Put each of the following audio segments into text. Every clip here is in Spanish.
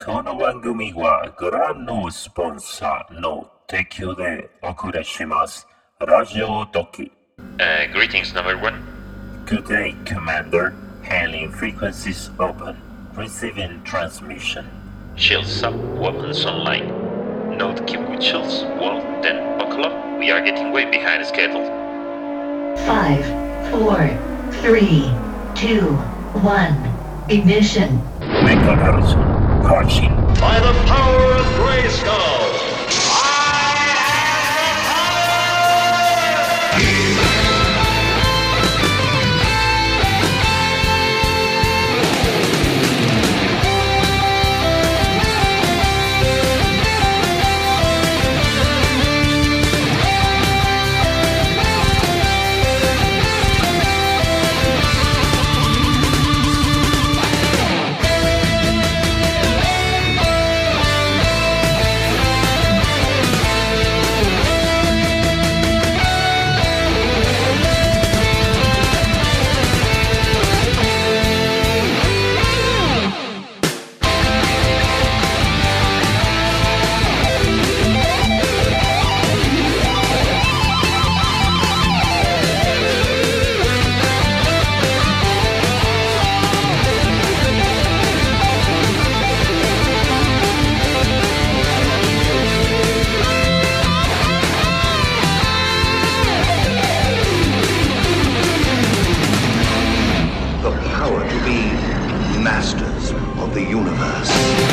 この番組はご覧のスポンサーの提供でお送りします。ラジオドキ。 Greetings, number one. Good day, Commander. Hailing frequencies open. Receiving transmission. Shields up, weapons online. Note keep with shields. Well, then buckle up. We are getting way behind schedule. 5, 4, 3, 2, 1. Ignition. Mecha Garrison. Marching. By the power of Grayskull! Masters of the universe.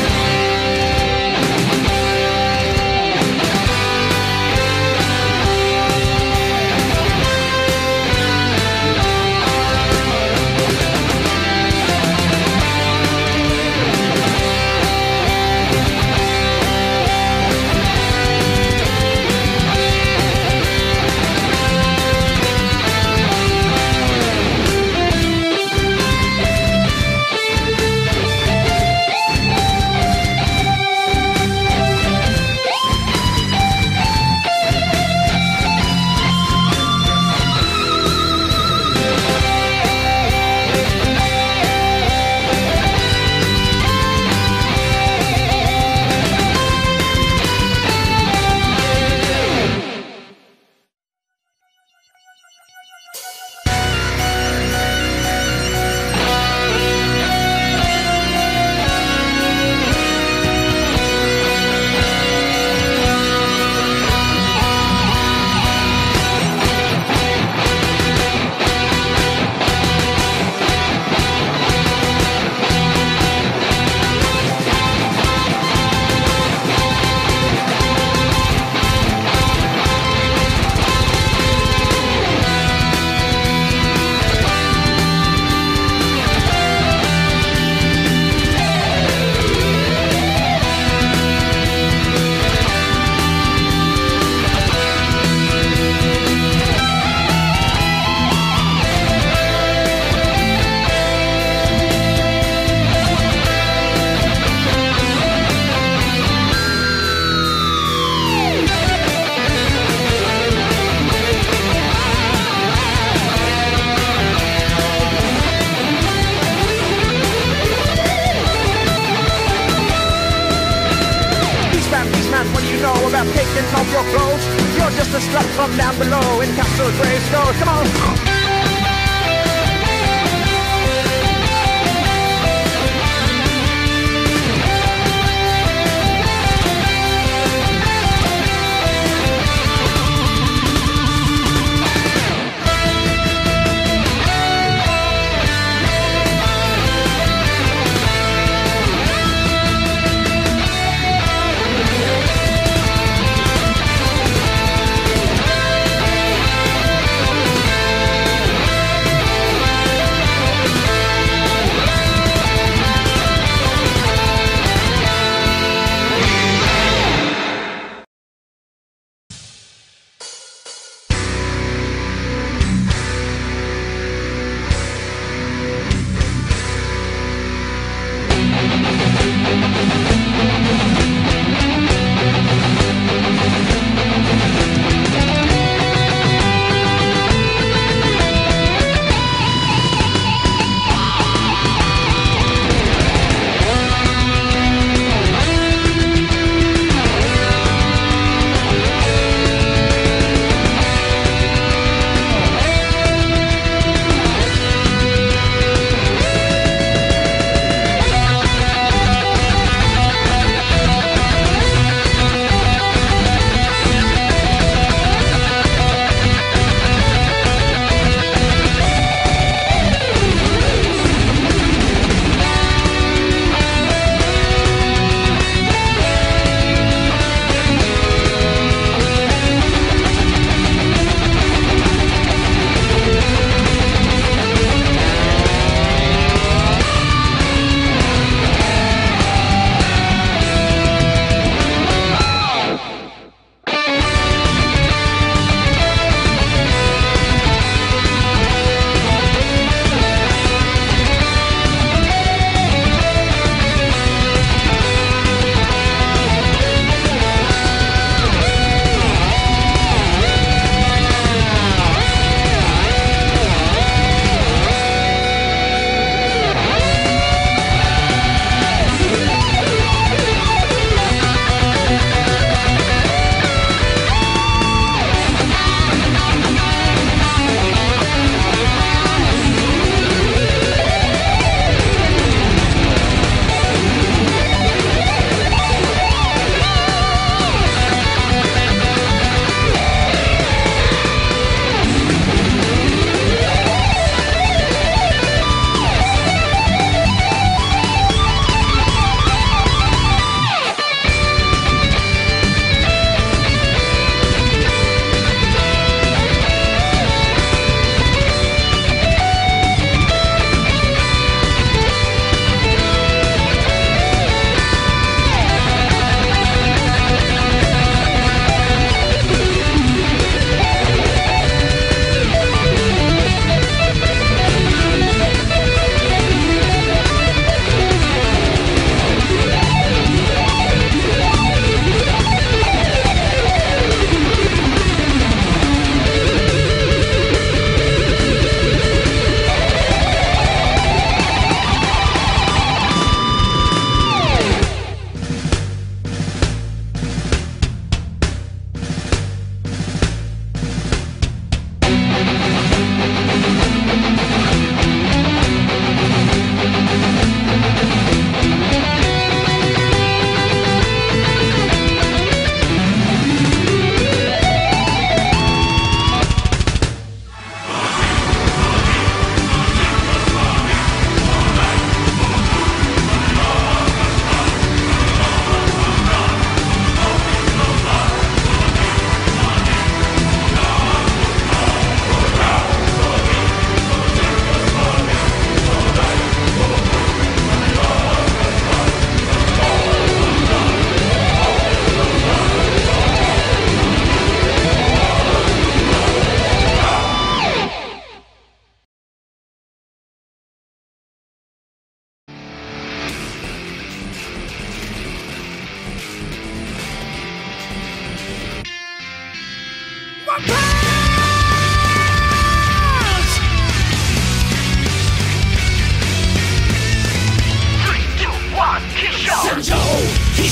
What do you know about taking off your clothes? You're just a slut from down below in Castle Grayskull. Come on!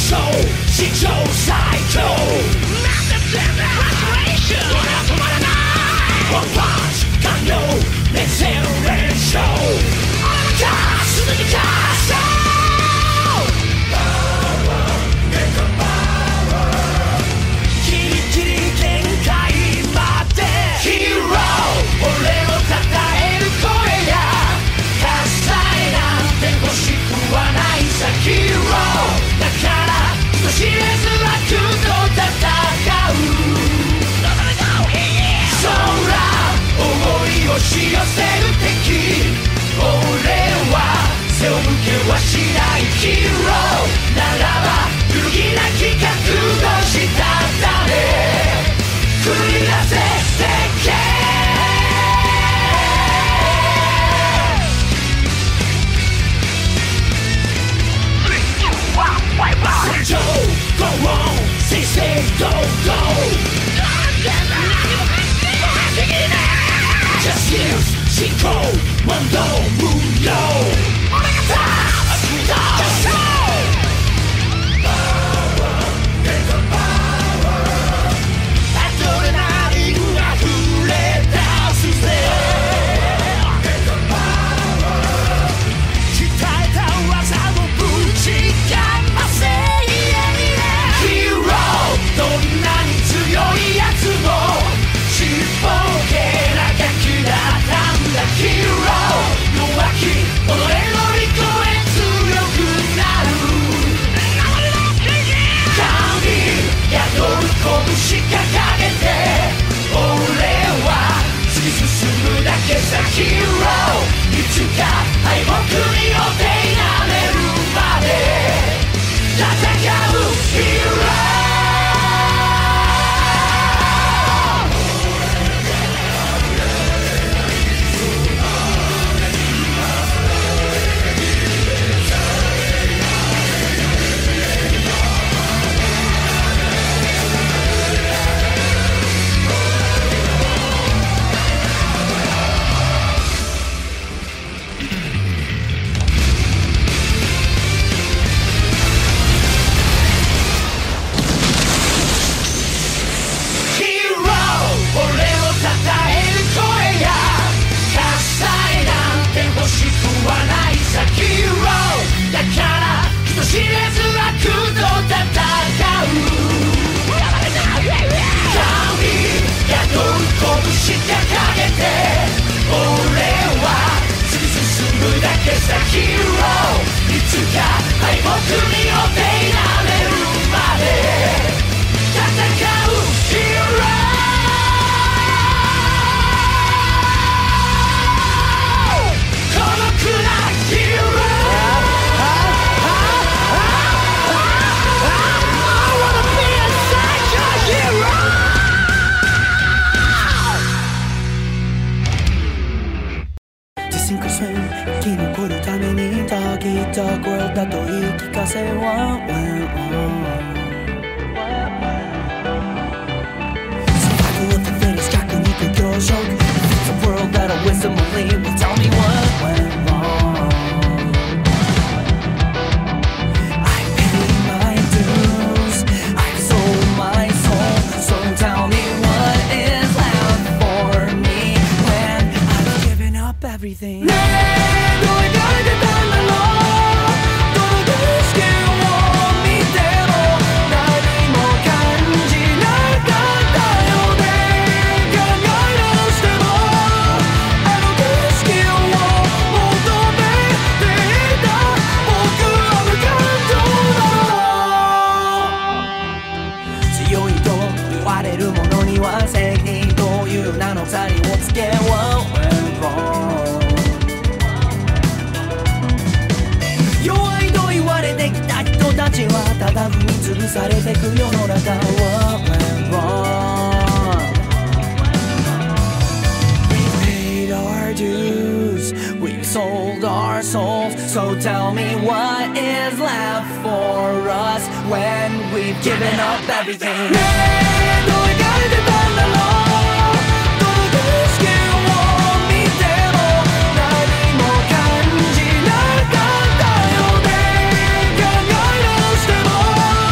勝史上最強なんだ全部フラストレーション俺は止まらないワンパンチ完了熱戦連勝俺が鈴木かギリギリ限界までヒーロー俺を称える声や喝采なんて欲しくはないさヒーローだから人知れず悪と戦う空思い押し寄せる敵俺は背を向けはしないヒーローならば揺るぎなき覚悟したため繰り出せ世間戦場 Go on Say say go go Just use 進行問答無用俺が立つJust goアドレナリンが溢れ出すぜ鍛えた技をぶちかませヒーローどんなに強いやつもちっぽけなガキだったんだヒーロー弱き己乗り越え強くなる神宿る拳掲げて俺は突き進むだけさヒーローいつか敗北にお手なめるまで戦うヒーローヒーローいつか敗北にお手なめるまで戦うヒーロー孤独なヒーローI wanna be a psycho hero Just sink or swim 生き残るためにたぎった声だと言い聞かせは went wrong Survival of the fittest 弱肉強食 It's a world that a wisdom only will tell me what went wrong I paid my dues I've sold my soul So tell me what is left for me When I've given up everythingただ踏み潰されてく世の中は went wrong We paid our dues We sold our souls So tell me what is left for us When we've given up everything ねえどう描いてたんだろうどの景色を見ても何も感じなかったよね考え直しても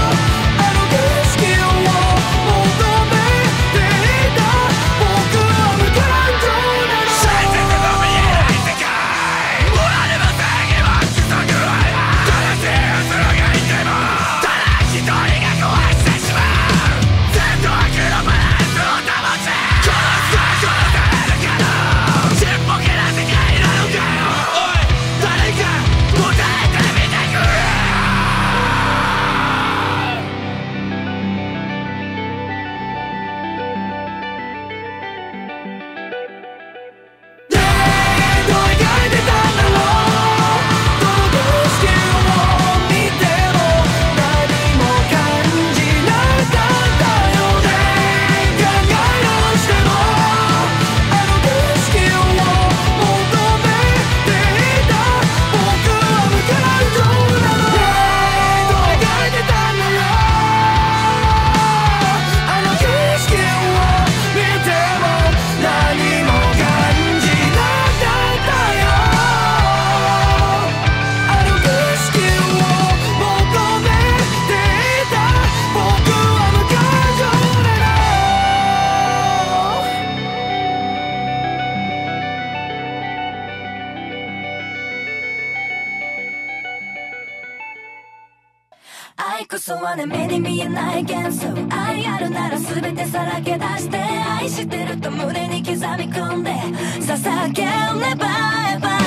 愛こそはね目に見えない幻想愛あるなら全てさらけ出して愛してると胸に刻み込んで捧げねばエバ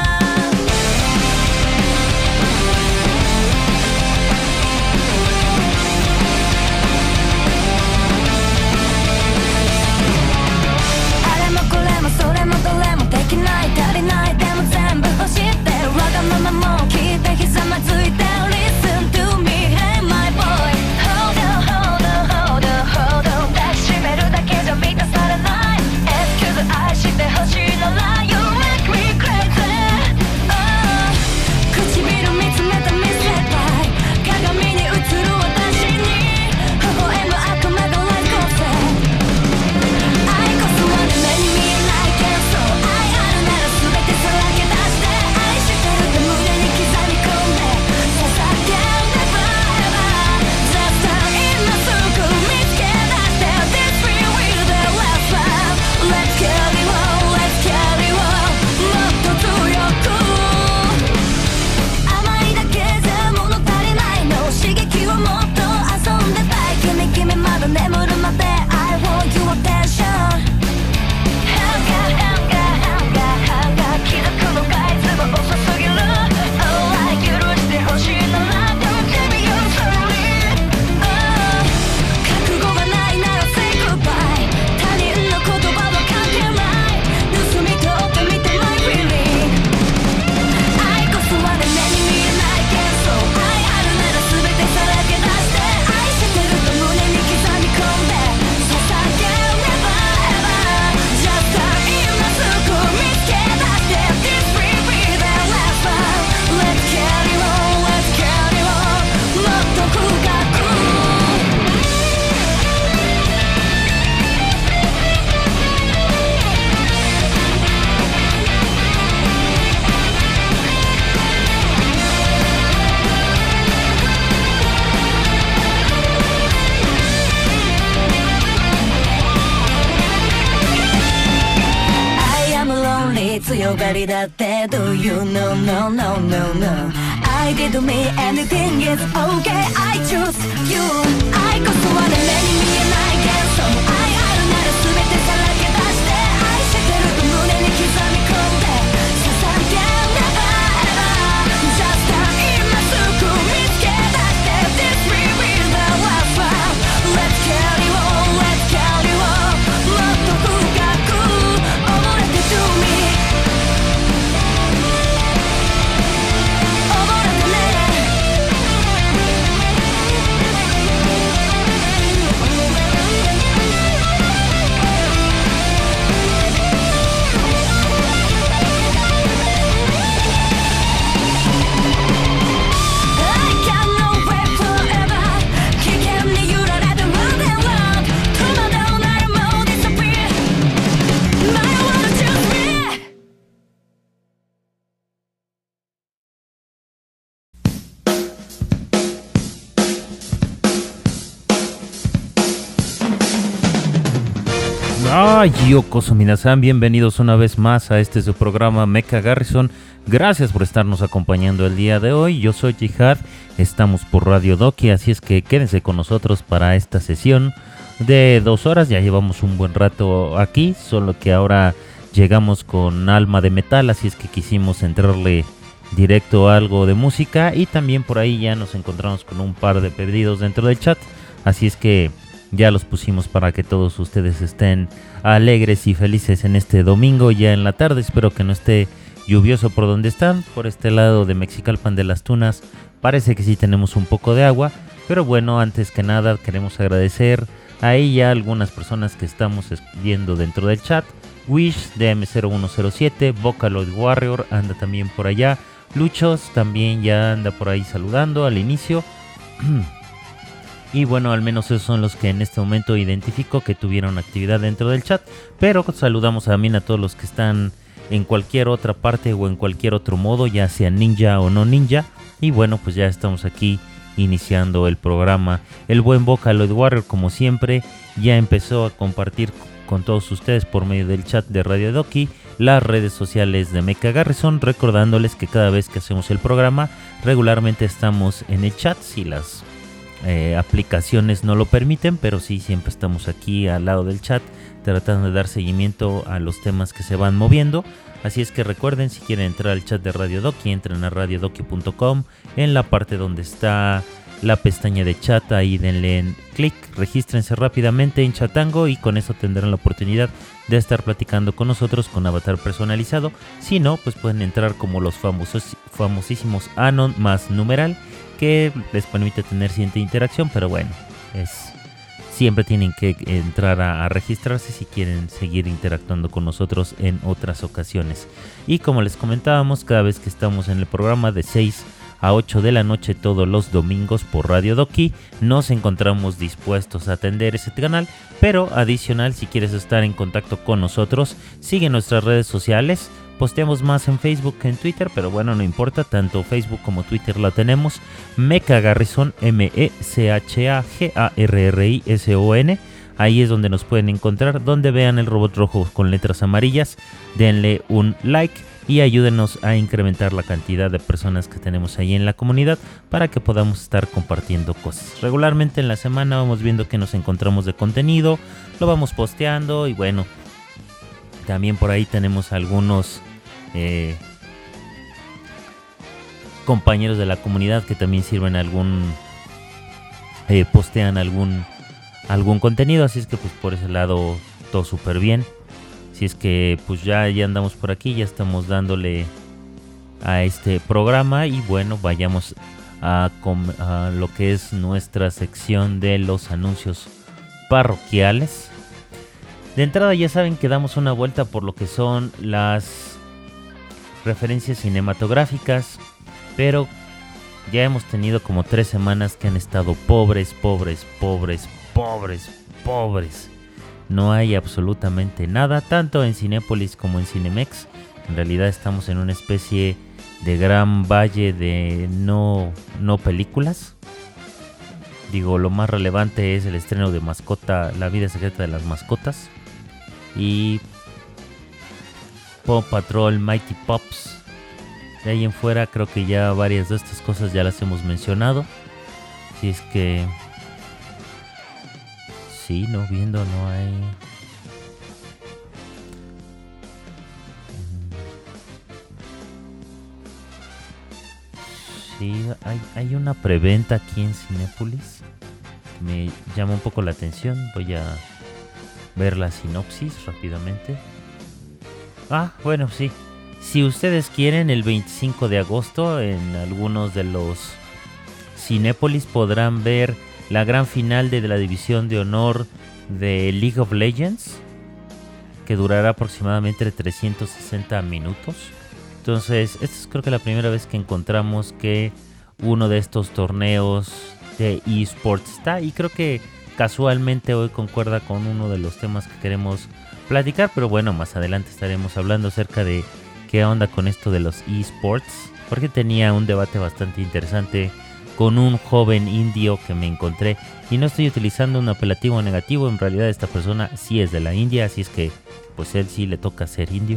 あれもこれもそれもどれもできない足りないでも全部欲してわがままも聞いてひざまずいて Listen to me hey my boy Hold on hold on hold on hold on 抱きしめるだけじゃ満たされない Excuse 愛してほしいなら You make me crazy oh 唇見つめた見せたい鏡に映る私に微笑む悪魔が Like Godsend 愛こそはね目に見えない幻想愛あるなら全てさらけ出して愛してるって胸に刻み込んで捧げねばエバ Just time 今すぐ見つけ出して This real will the last time Let's carry on let's carry on もっと強く甘いだけじゃ物足りないの刺激をもっと遊んでたい君まだ眠るまで I want your attention気づくのがいつも遅すぎる Oh 許してほしいなら Don't give me your sorry Oh 覚悟がないなら Say goodbye 他人の言葉は関係ない盗み取ってみて My feeling 愛こそはね目に見えない幻想愛あるなら全てさらけ出して愛してると胸に刻み込んで捧げねばエバ Just time 今すぐ見つけ出して This will be the last time Let's carry on let's carry on もっと深くI am lonely 強がりだって Do you know no no no no I did me anything is okay I choose you 愛こそはね目に見えない幻想愛あるなら全てさらけ出して愛してると胸に刻み込んで捧げねばエバ Just time 今すぐ見つけ出して This will be the last one Let's carry on let's carry on もっと深く溺れて to me 溺れてねI cannot wait forever 危険に揺られて Round and round 戸惑うならもう disappear I wanna choose me Yokoso minasan, bienvenidos una vez más a este su programa Mecha Garrison. Gracias por estarnos acompañando el día de hoy. Yo soy Jihad, estamos por Radio Doki, así es que quédense con nosotros para esta sesión de 2 horas. Ya llevamos un buen rato aquí, solo que ahora llegamos con alma de metal, así es que quisimos entrarle directo a algo de música y también por ahí ya nos encontramos con un par de pedidos dentro del chat, así es que ya los pusimos para que todos ustedes estén alegres y felices en este domingo ya en la tarde. Espero que no esté lluvioso por donde están. Por este lado de Mexicalpan de las Tunas parece que sí tenemos un poco de agua, pero bueno, antes que nada queremos agradecer a ella algunas personas que estamos viendo dentro del chat. Wish DM0107, Vocaloid Warrior anda también por allá, Luchos también ya anda por ahí saludando al inicio. Y bueno, al menos esos son los que en este momento identifico que tuvieron actividad dentro del chat. Pero saludamos también a todos los que están en cualquier otra parte o en cualquier otro modo, ya sea ninja o no ninja. Y bueno, pues ya estamos aquí iniciando el programa. El buen Vocaloid Warrior, como siempre, ya empezó a compartir con todos ustedes por medio del chat de Radio Doki, las redes sociales de Mecha Garrison, recordándoles que cada vez que hacemos el programa regularmente estamos en el chat, si las aplicaciones no lo permiten, pero sí, siempre estamos aquí al lado del chat tratando de dar seguimiento a los temas que se van moviendo. Así es que recuerden, si quieren entrar al chat de Radio Doki, entren a radiodoki.com, en la parte donde está la pestaña de chat, ahí denle en clic, regístrense rápidamente en Chatango y con eso tendrán la oportunidad de estar platicando con nosotros con avatar personalizado. Si no, pues pueden entrar como los famosísimos Anon más numeral, que les permite tener cierta interacción, pero bueno, siempre tienen que entrar a registrarse si quieren seguir interactuando con nosotros en otras ocasiones. Y como les comentábamos, cada vez que estamos en el programa de 6 a 8 de la noche todos los domingos por Radio Doki, nos encontramos dispuestos a atender ese canal, pero adicional, si quieres estar en contacto con nosotros, sigue nuestras redes sociales. Posteamos más en Facebook que en Twitter, pero bueno, no importa, tanto Facebook como Twitter la tenemos. Mecha Garrison, MECHAGARRISON. Ahí es donde nos pueden encontrar, donde vean el robot rojo con letras amarillas. Denle un like y ayúdenos a incrementar la cantidad de personas que tenemos ahí en la comunidad para que podamos estar compartiendo cosas. Regularmente en la semana vamos viendo que nos encontramos de contenido, lo vamos posteando y bueno, también por ahí tenemos algunos compañeros de la comunidad que también sirven postean algún contenido, así es que pues por ese lado todo súper bien. Así es que pues ya andamos por aquí, ya estamos dándole a este programa y bueno, vayamos a lo que es nuestra sección de los anuncios parroquiales. De entrada ya saben que damos una vuelta por lo que son las referencias cinematográficas, pero ya hemos tenido como 3 semanas que han estado pobres. No hay absolutamente nada, tanto en Cinépolis como en Cinemex. En realidad estamos en una especie de gran valle de no películas. Digo, lo más relevante es el estreno de Mascota, La vida secreta de las mascotas. Y Paw Patrol Mighty Pups. De ahí en fuera creo que ya varias de estas cosas ya las hemos mencionado. Si es que sí, no hay. Sí, hay una preventa aquí en Cinépolis que me llama un poco la atención. Voy a ver la sinopsis rápidamente. Bueno, sí. Si ustedes quieren, el 25 de agosto en algunos de los Cinépolis podrán ver la gran final de la división de honor de League of Legends, que durará aproximadamente 360 minutos. Entonces, esta es creo que la primera vez que encontramos que uno de estos torneos de eSports está, y creo que casualmente hoy concuerda con uno de los temas que queremos platicar, pero bueno, más adelante estaremos hablando acerca de qué onda con esto de los eSports, porque tenía un debate bastante interesante con un joven indio que me encontré, y no estoy utilizando un apelativo negativo, en realidad esta persona sí es de la India, así es que pues él sí le toca ser indio.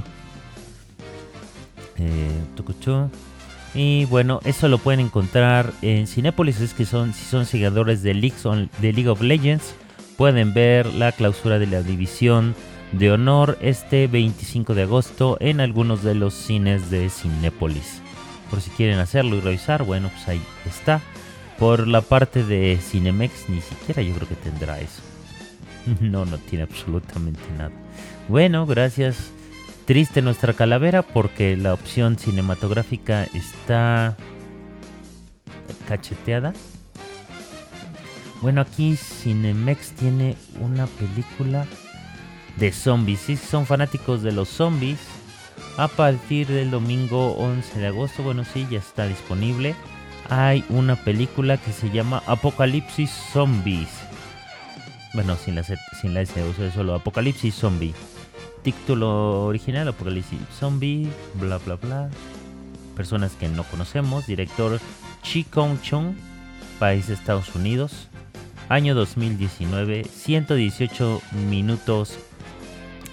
Y bueno, eso lo pueden encontrar en Cinépolis. Es que si son seguidores de League of Legends, pueden ver la clausura de la división de honor este 25 de agosto en algunos de los cines de Cinépolis. Por si quieren hacerlo y revisar, bueno, pues ahí está. Por la parte de Cinemex, ni siquiera yo creo que tendrá eso. No tiene absolutamente nada. Bueno, gracias. Triste nuestra calavera porque la opción cinematográfica está cacheteada. Bueno, aquí Cinemex tiene una película de zombies. Si son fanáticos de los zombies, a partir del domingo 11 de agosto, bueno, sí, ya está disponible. Hay una película que se llama Apocalipsis Zombies. Bueno, sin la S, o sea, solo Apocalipsis Zombie. Título original, Apocalipsis Zombie, bla bla bla. Personas que no conocemos. Director Chi Kong Chung, país de Estados Unidos. Año 2019, 118 minutos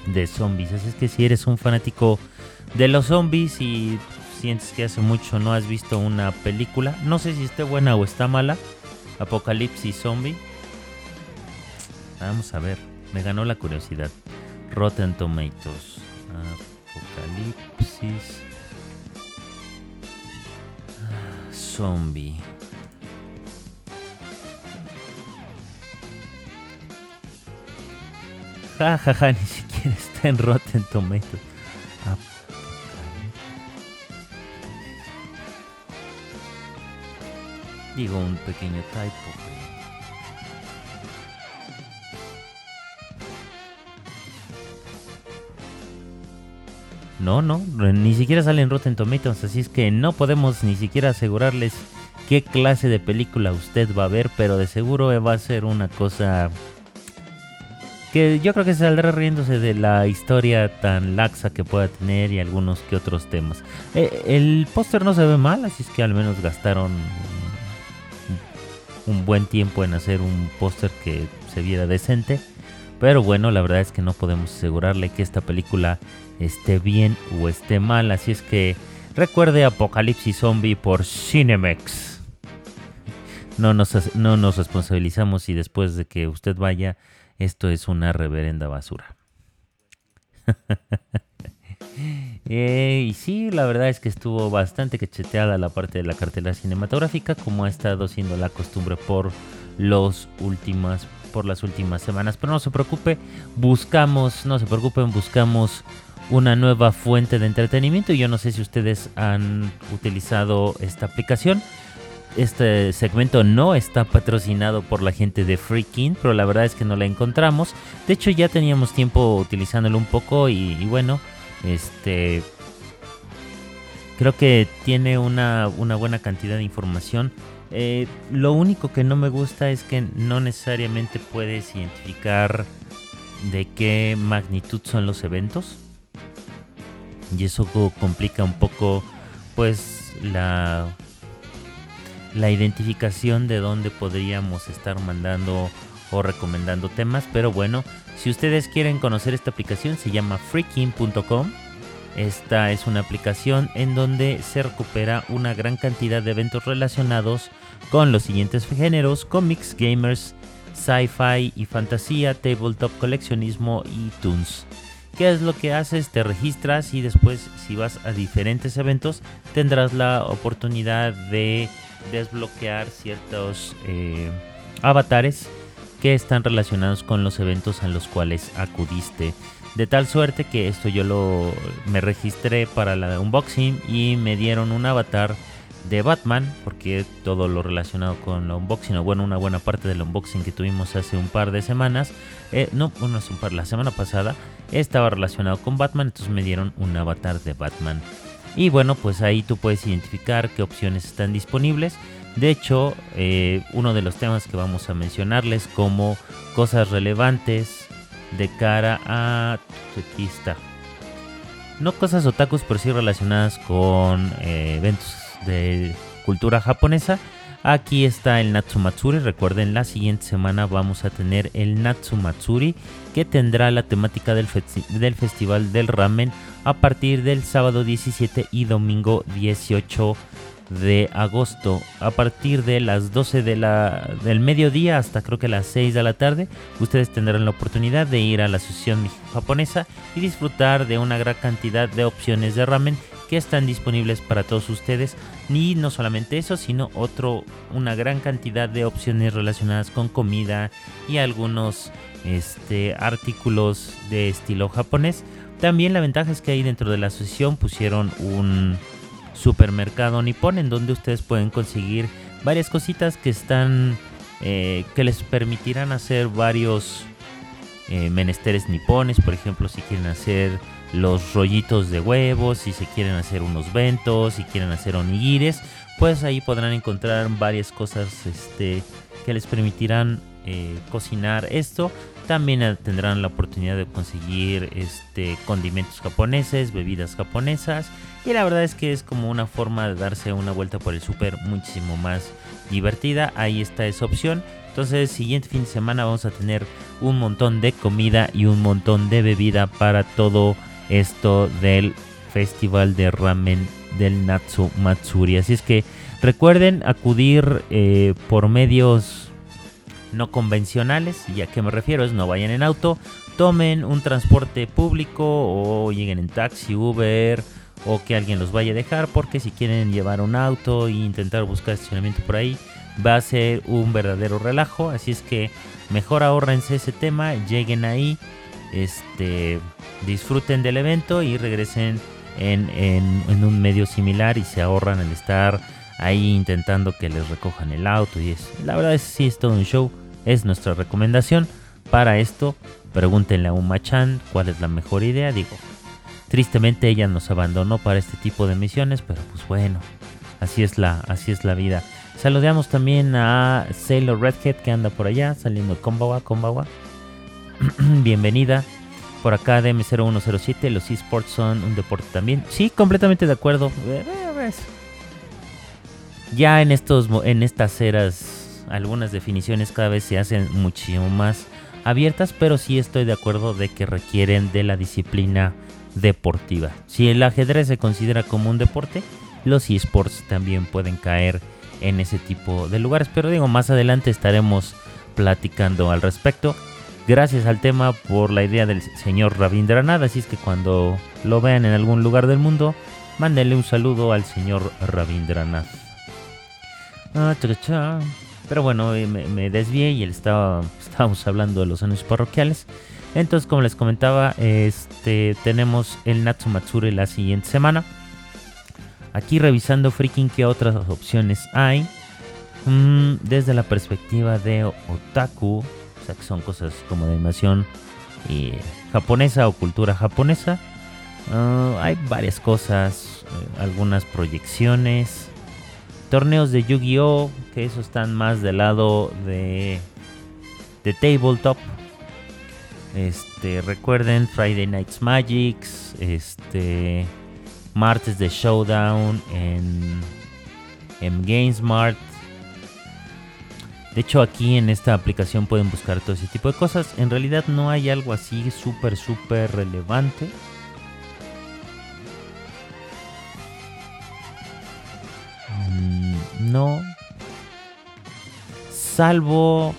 de zombies. Así es que si eres un fanático de los zombies y sientes que hace mucho no has visto una película, no sé si esté buena o está mala, Apocalipsis Zombie, vamos a ver, me ganó la curiosidad. Rotten Tomatoes, Apocalipsis Zombie. Jajaja, ni siquiera está en Rotten Tomatoes. Digo, un pequeño typo. No, ni siquiera sale en Rotten Tomatoes, así es que no podemos ni siquiera asegurarles qué clase de película usted va a ver, pero de seguro va a ser una cosa que yo creo que saldrá riéndose de la historia tan laxa que pueda tener y algunos que otros temas. El póster no se ve mal, así es que al menos gastaron un buen tiempo en hacer un póster que se viera decente. Pero bueno, la verdad es que no podemos asegurarle que esta película esté bien o esté mal. Así es que recuerde Apocalipsis Zombie por Cinemex. No nos responsabilizamos si después de que usted vaya, esto es una reverenda basura. Y sí, la verdad es que estuvo bastante cacheteada la parte de la cartelera cinematográfica, como ha estado siendo la costumbre por las últimas semanas. Pero no se preocupen, buscamos una nueva fuente de entretenimiento. Y yo no sé si ustedes han utilizado esta aplicación. Este segmento no está patrocinado por la gente de Freakin', pero la verdad es que no la encontramos. De hecho, ya teníamos tiempo utilizándolo un poco y bueno, creo que tiene una buena cantidad de información. Lo único que no me gusta es que no necesariamente puedes identificar de qué magnitud son los eventos. Y eso complica un poco pues la identificación de dónde podríamos estar mandando o recomendando temas. Pero bueno, si ustedes quieren conocer esta aplicación, se llama freakin.com. Esta es una aplicación en donde se recupera una gran cantidad de eventos relacionados con los siguientes géneros: cómics, gamers, sci-fi y fantasía, tabletop, coleccionismo y toons. ¿Qué es lo que haces? Te registras y después, si vas a diferentes eventos, tendrás la oportunidad de desbloquear ciertos avatares que están relacionados con los eventos a los cuales acudiste. De tal suerte que esto me registré para la unboxing y me dieron un avatar de Batman, porque todo lo relacionado con la unboxing, o bueno, una buena parte del unboxing que tuvimos hace un par de semanas, la semana pasada, estaba relacionado con Batman, entonces me dieron un avatar de Batman. Y bueno, pues ahí tú puedes identificar qué opciones están disponibles. De hecho, uno de los temas que vamos a mencionarles como cosas relevantes de cara a... Aquí está. No cosas otakus, pero sí relacionadas con eventos de cultura japonesa. Aquí está el Natsumatsuri. Recuerden, la siguiente semana vamos a tener el Natsumatsuri, que tendrá la temática del Festival del Ramen a partir del sábado 17 y domingo 18 de agosto, a partir de las 12 del mediodía hasta creo que las 6 de la tarde. Ustedes tendrán la oportunidad de ir a la Asociación Japonesa y disfrutar de una gran cantidad de opciones de ramen que están disponibles para todos ustedes. Y no solamente eso, sino una gran cantidad de opciones relacionadas con comida y algunos artículos de estilo japonés. También la ventaja es que ahí dentro de la asociación pusieron un supermercado nipón en donde ustedes pueden conseguir varias cositas que están que les permitirán hacer varios menesteres nipones. Por ejemplo, si quieren hacer los rollitos de huevos, si se quieren hacer unos bentos, si quieren hacer onigires, pues ahí podrán encontrar varias cosas que les permitirán cocinar esto. También tendrán la oportunidad de conseguir condimentos japoneses, bebidas japonesas, y la verdad es que es como una forma de darse una vuelta por el súper muchísimo más divertida. Ahí está esa opción. Entonces, siguiente fin de semana vamos a tener un montón de comida y un montón de bebida para todo esto del Festival de Ramen del Natsu Matsuri. Así es que recuerden acudir por medios no convencionales. ¿Y a qué me refiero? Es no vayan en auto, tomen un transporte público o lleguen en taxi, Uber, o que alguien los vaya a dejar, porque si quieren llevar un auto e intentar buscar estacionamiento por ahí, va a ser un verdadero relajo. Así es que mejor ahórrense ese tema, lleguen ahí, disfruten del evento y regresen en un medio similar y se ahorran el estar ahí intentando que les recojan el auto y eso. La verdad es que sí es todo un show. Es nuestra recomendación para esto. Pregúntenle a Uma-chan cuál es la mejor idea. Digo, tristemente ella nos abandonó para este tipo de misiones, pero pues bueno, así es la vida. Saludamos también a Sailor Redhead que anda por allá saliendo de Konbawa. Bienvenida. Por acá DM0107, los esports son un deporte también. Sí, completamente de acuerdo. Ya en estas eras, algunas definiciones cada vez se hacen muchísimo más abiertas, pero sí estoy de acuerdo de que requieren de la disciplina deportiva. Si el ajedrez se considera como un deporte, los esports también pueden caer en ese tipo de lugares. Pero digo, más adelante estaremos platicando al respecto. Gracias al tema por la idea del señor Rabindranath, así es que cuando lo vean en algún lugar del mundo, mándenle un saludo al señor Rabindranath. Pero bueno, me desvié y estábamos hablando de los anuncios parroquiales. Entonces, como les comentaba, tenemos el Natsu Matsuri la siguiente semana. Aquí revisando freaking qué otras opciones hay. Desde la perspectiva de otaku, o sea que son cosas como de animación japonesa o cultura japonesa. Hay varias cosas, algunas proyecciones, torneos de Yu-Gi-Oh, que esos están más del lado de tabletop. Recuerden Friday Nights Magics, martes de Showdown en GameSmart. De hecho, aquí en esta aplicación pueden buscar todo ese tipo de cosas. En realidad no hay algo así súper relevante. No. Salvo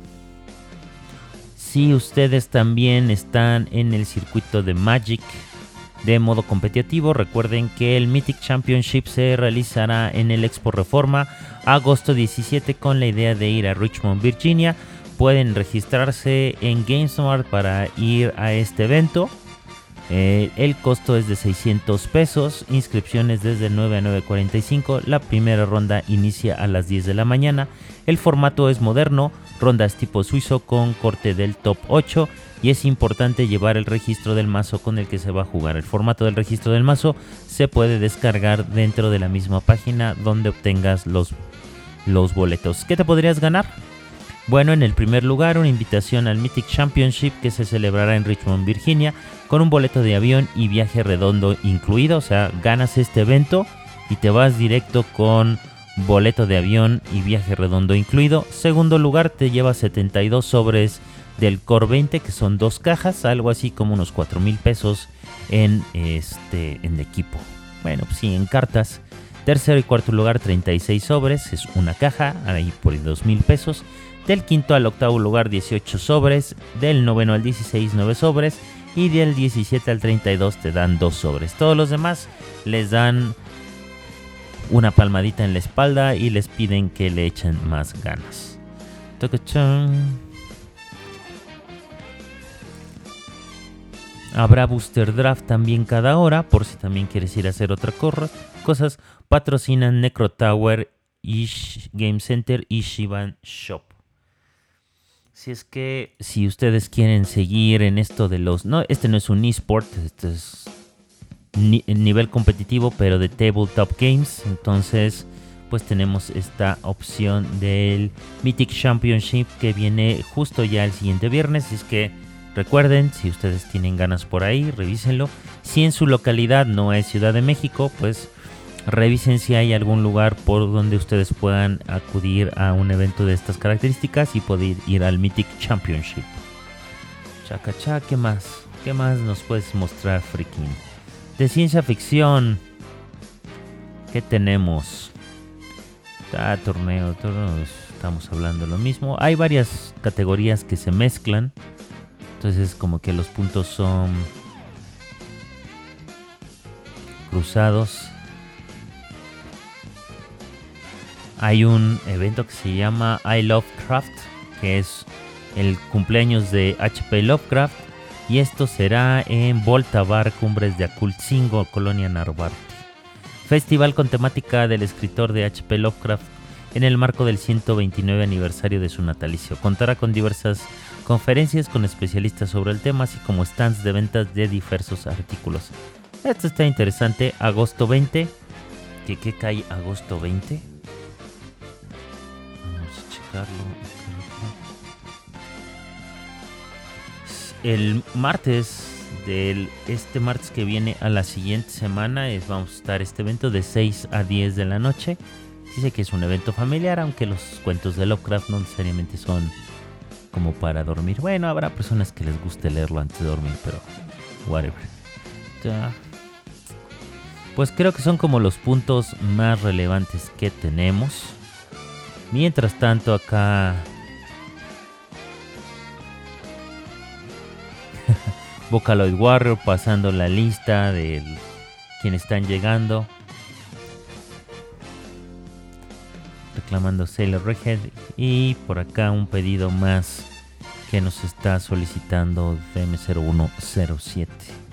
si ustedes también están en el circuito de Magic de modo competitivo. Recuerden que el Mythic Championship se realizará en el Expo Reforma agosto 17 con la idea de ir a Richmond, Virginia. Pueden registrarse en GameSmart para ir a este evento. El costo es de $600, inscripciones desde 9 a 9:45. La primera ronda inicia a las 10 de la mañana. El formato es moderno, rondas tipo suizo con corte del top 8. Y es importante llevar el registro del mazo con el que se va a jugar. El formato del registro del mazo se puede descargar dentro de la misma página donde obtengas los boletos. ¿Qué te podrías ganar? Bueno, en el primer lugar, una invitación al Mythic Championship que se celebrará en Richmond, Virginia, con un boleto de avión y viaje redondo incluido. O sea, ganas este evento y te vas directo con boleto de avión y viaje redondo incluido. Segundo lugar, te llevas 72 sobres del Core 20, que son 2 cajas, algo así como unos $4,000 en equipo. Bueno, pues sí, en cartas. Tercero y cuarto lugar, 36 sobres, es una caja, ahí por $2,000. Del quinto al octavo lugar, 18 sobres. Del noveno al 16, 9 sobres. Y del 17 al 32 te dan 2 sobres. Todos los demás les dan una palmadita en la espalda y les piden que le echen más ganas. Tocachán. Habrá Booster Draft también cada hora, por si también quieres ir a hacer otra cosas. Patrocinan Necro Tower, Game Center y Shiban Shop. Si es que si ustedes quieren seguir en esto de los... No, este no es un eSport, este es nivel competitivo, pero de Tabletop Games. Entonces, pues tenemos esta opción del Mythic Championship que viene justo ya el siguiente viernes. Si es que recuerden, si ustedes tienen ganas por ahí, revísenlo. Si en su localidad no es Ciudad de México, pues Revisen si hay algún lugar por donde ustedes puedan acudir a un evento de estas características y poder ir al Mythic Championship. Chacacha, ¿qué más? ¿Qué más nos puedes mostrar, freaking? De ciencia ficción, ¿qué tenemos? Torneo, estamos hablando lo mismo. Hay varias categorías que se mezclan, entonces como que los puntos son cruzados. Hay un evento que se llama I Love Craft, que es el cumpleaños de H.P. Lovecraft, y esto será en Volta Bar, Cumbres de Acultzingo, Colonia Narvarte. Festival con temática del escritor de H.P. Lovecraft en el marco del 129 aniversario de su natalicio. Contará con diversas conferencias con especialistas sobre el tema, así como stands de ventas de diversos artículos. Esto está interesante. Agosto 20. ¿Qué cae agosto 20? Vamos a checarlo. El martes este martes que viene a la siguiente semana vamos a estar este evento de 6 a 10 de la noche. Dice que es un evento familiar, aunque los cuentos de Lovecraft no necesariamente son como para dormir. Bueno, habrá personas que les guste leerlo antes de dormir, pero whatever. Pues creo que son como los puntos más relevantes que tenemos. Mientras tanto, acá Vocaloid Warrior pasando la lista de quienes están llegando, reclamando Sailor Redhead, y por acá un pedido más que nos está solicitando DM0107.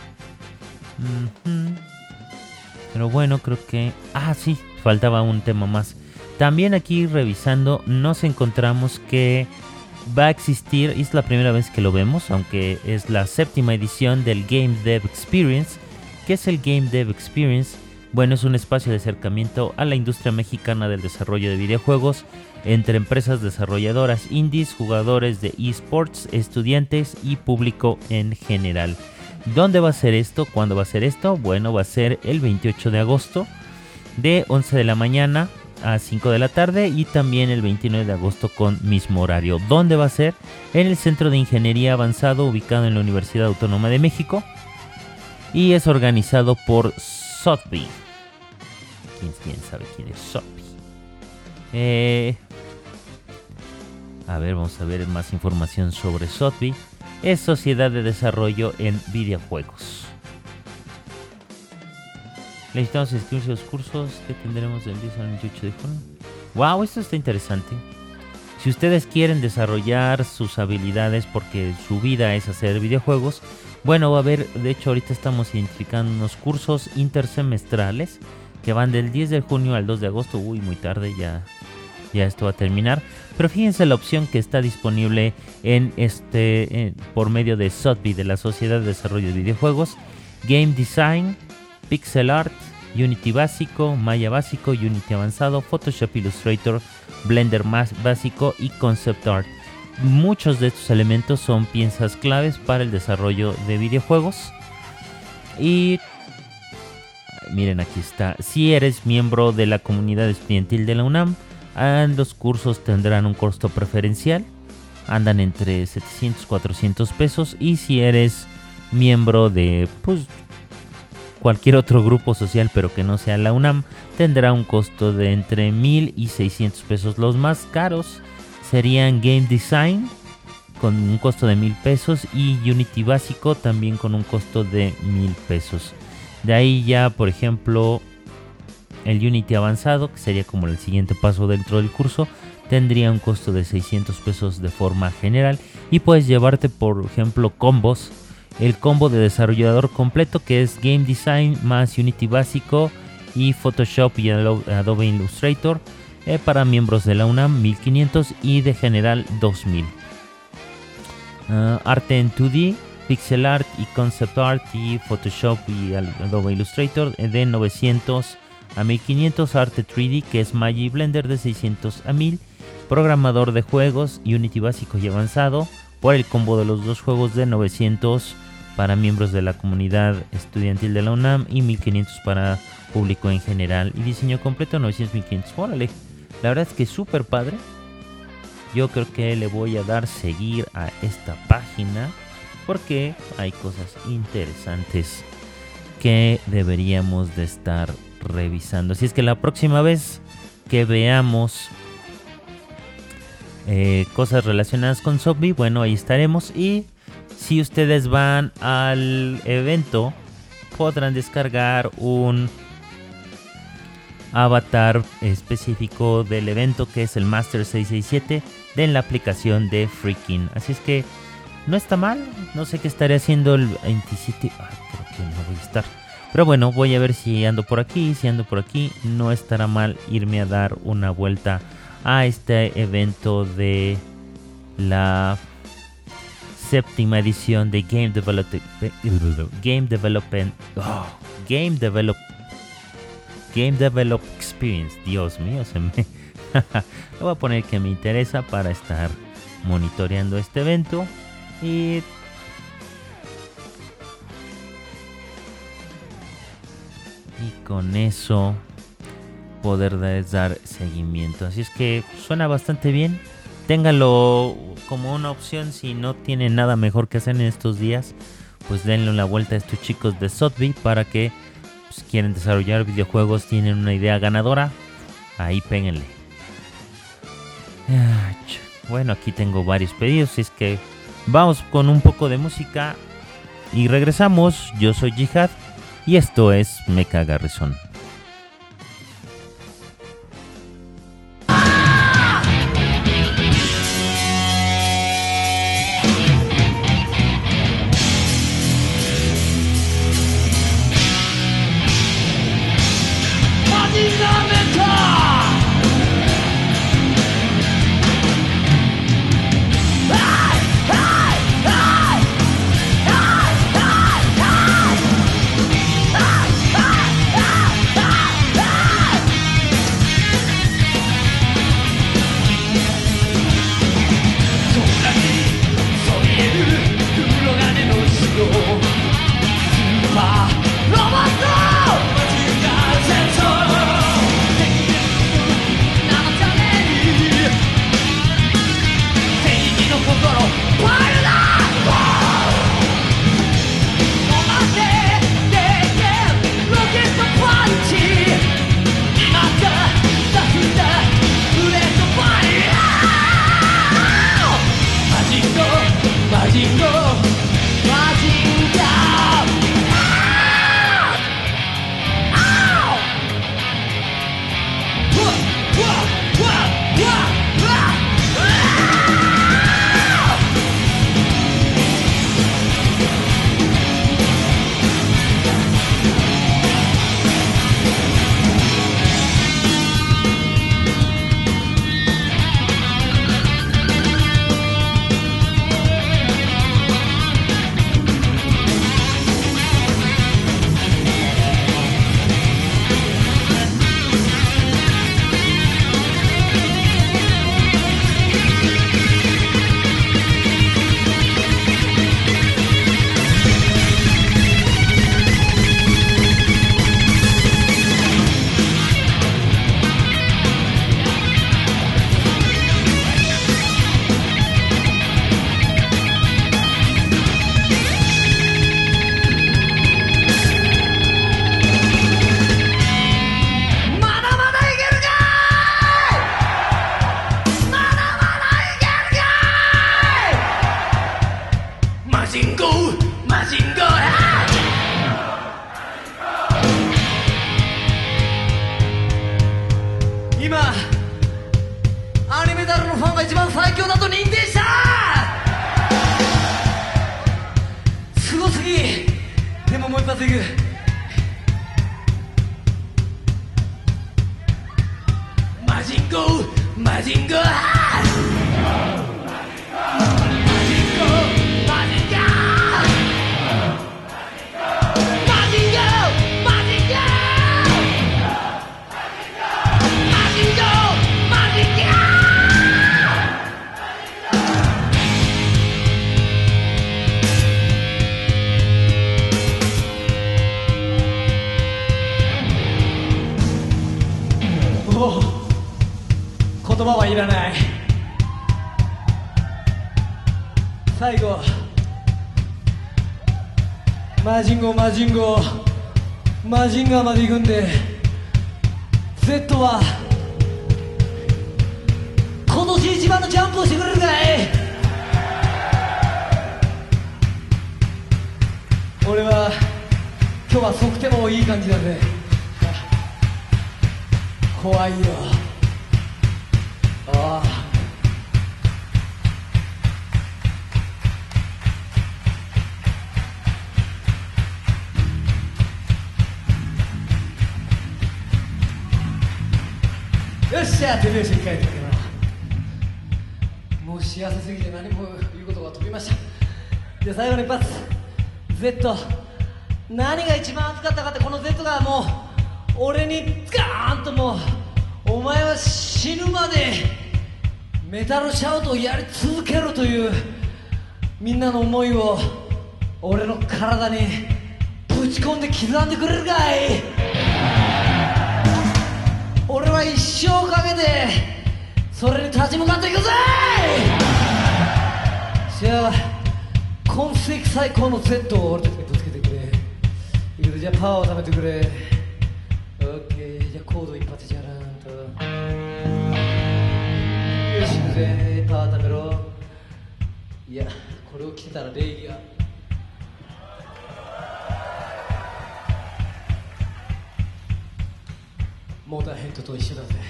Pero bueno, creo que... sí, faltaba un tema más. También aquí revisando nos encontramos que va a existir, y es la primera vez que lo vemos, aunque es la 7ª edición del Game Dev Experience. ¿Qué es el Game Dev Experience? Bueno, es un espacio de acercamiento a la industria mexicana del desarrollo de videojuegos entre empresas desarrolladoras indies, jugadores de eSports, estudiantes y público en general. ¿Dónde va a ser esto? ¿Cuándo va a ser esto? Bueno, va a ser el 28 de agosto de 11 de la mañana a 5 de la tarde, y también el 29 de agosto con mismo horario. ¿Dónde va a ser? En el Centro de Ingeniería Avanzado, ubicado en la Universidad Autónoma de México, y es organizado por Sotheby. ¿Quién sabe quién es Sotheby? A ver, vamos a ver más información sobre Sotheby. Es Sociedad de Desarrollo en Videojuegos. Le invitamos a inscribirse a los cursos que tendremos del 10 al 28 de junio. ¡Wow! Esto está interesante. Si ustedes quieren desarrollar sus habilidades porque su vida es hacer videojuegos, bueno, va a haber, de hecho ahorita estamos identificando unos cursos intersemestrales que van del 10 de junio al 2 de agosto. Uy, muy tarde, ya esto va a terminar. Pero fíjense la opción que está disponible por medio de Sotheby, de la Sociedad de Desarrollo de Videojuegos: Game Design, Pixel Art, Unity básico, Maya básico, Unity avanzado, Photoshop, Illustrator, Blender más básico y Concept Art. Muchos de estos elementos son piezas claves para el desarrollo de videojuegos. Y miren, aquí está. Si eres miembro de la comunidad estudiantil de la UNAM, los cursos tendrán un costo preferencial. Andan entre 700 y 400 pesos. Y si eres miembro de cualquier otro grupo social pero que no sea la UNAM, tendrá un costo de entre 1,000 y 600 pesos. Los más caros serían Game Design con un costo de 1,000 pesos y Unity básico también con un costo de 1,000 pesos. De ahí ya, por ejemplo, el Unity avanzado, que sería como el siguiente paso dentro del curso, tendría un costo de 600 pesos de forma general, y puedes llevarte, por ejemplo, combos. El combo de desarrollador completo, que es Game Design más Unity básico y Photoshop y Adobe Illustrator, para miembros de la UNAM 1,500 y de general 2,000. Arte en 2D, Pixel Art y Concept Art y Photoshop y Adobe Illustrator de 900 a 1,500. Arte 3D, que es Maya y Blender, de 600 a 1,000. Programador de juegos, Unity básico y avanzado, por el combo de los dos juegos de 900 para miembros de la comunidad estudiantil de la UNAM y 1500 para público en general. Y diseño completo 900-1500. Órale, la verdad es que es súper padre. Yo creo que le voy a dar seguir a esta página porque hay cosas interesantes que deberíamos de estar revisando. Así es que la próxima vez que veamos cosas relacionadas con Zombie, bueno, ahí estaremos. Y si ustedes van al evento, podrán descargar un avatar específico del evento, que es el Master 667 de la aplicación de Freaking. Así es que no está mal. No sé qué estaré haciendo el 27. Creo que no voy a estar, pero bueno, voy a ver si ando por aquí. Si ando por aquí, no estará mal irme a dar una vuelta a este evento de la 7ª edición de Game Develop Experience. Dios mío, lo voy a poner que me interesa para estar monitoreando este evento y con eso poder dar seguimiento. Así es que suena bastante bien. Ténganlo como una opción. Si no tienen nada mejor que hacer en estos días, pues denle una vuelta a estos chicos de Sotheby para que, si quieren desarrollar videojuegos, tienen una idea ganadora, ahí péguenle. Bueno, aquí tengo varios pedidos, así es que vamos con un poco de música y regresamos. Yo soy Jihad y esto es Mecha Garrison. 葉はいらない。最後マジンガーまで行くんで、 Z は今年一番のジャンプをしてくれるかい。俺は今日は速てもいい感じだぜ。怖いよ。ああ、よっしゃ、手拍子に帰ってきたな。もう幸せすぎて何も言うことが飛びました。じゃあ最後の一発 Z、 何が一番熱かったかって、この Z がもう俺にガーンともう、お前は死ぬまでメタルシャウトをやり続けろというみんなの思いを俺の体にぶち込んで刻んでくれるかい。俺は一生かけてそれに立ち向かっていくぜ。じゃあ今世紀最高の Z を俺たちにぶつけてくれ。いくぞ、じゃあパワーを貯めてくれ。オッケー、じゃあコード一発じゃらんと。よし、いくぜ、パワー貯めろ。いや、これを着てたら礼儀が。モーターヘッドと一緒だぜ。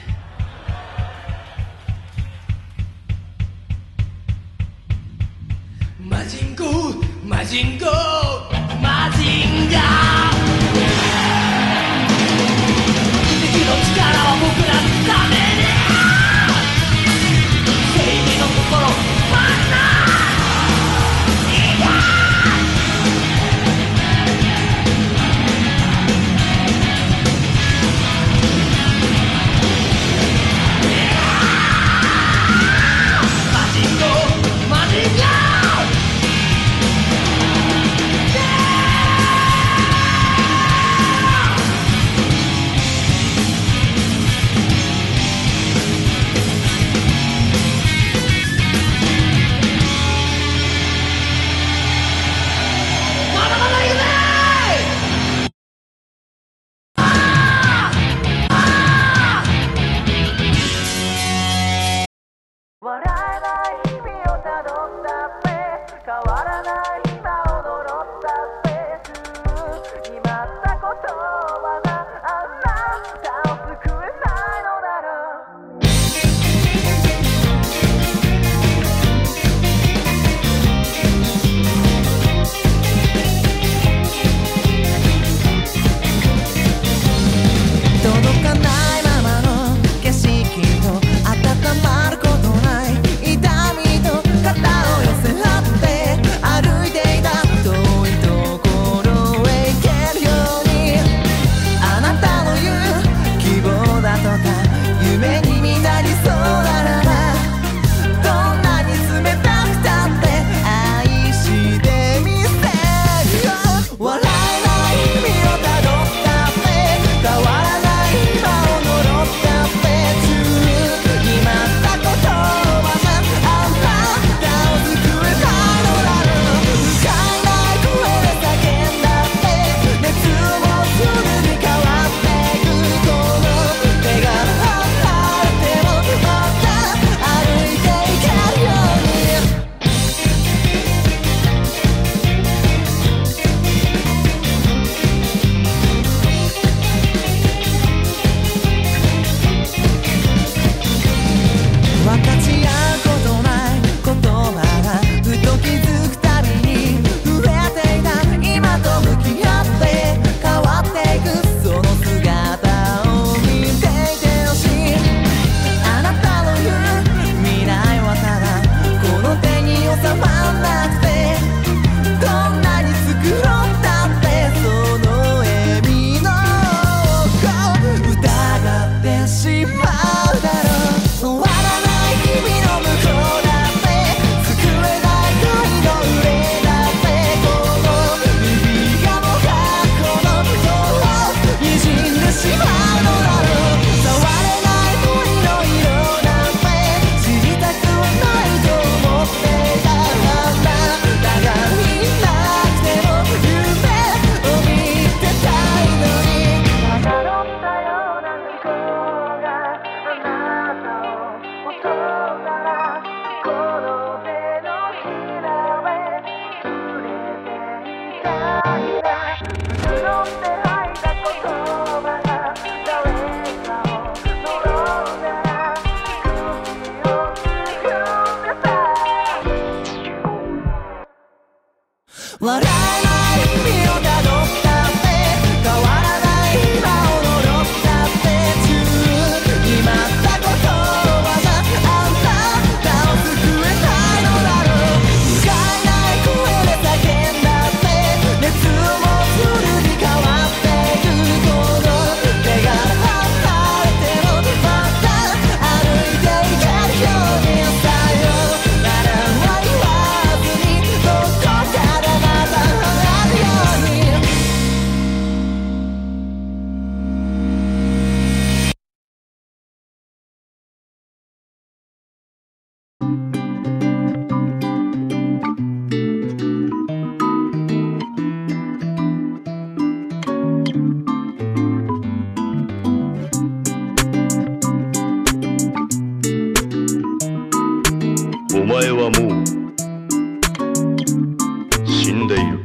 マジンガー、マジンガー、マジンガー、奇跡の力は僕らのために、正義の心マナ笑えない意味をたどったって変わらない今を呪ったって決まったことはさあんたを救えないのだろう不甲斐ない声で叫んだって熱を持つるに変わってゆくこの手が離れてもまた歩いていけるようにさよならは言わずにどこかでまた会えるようにお前はもう死んでいる。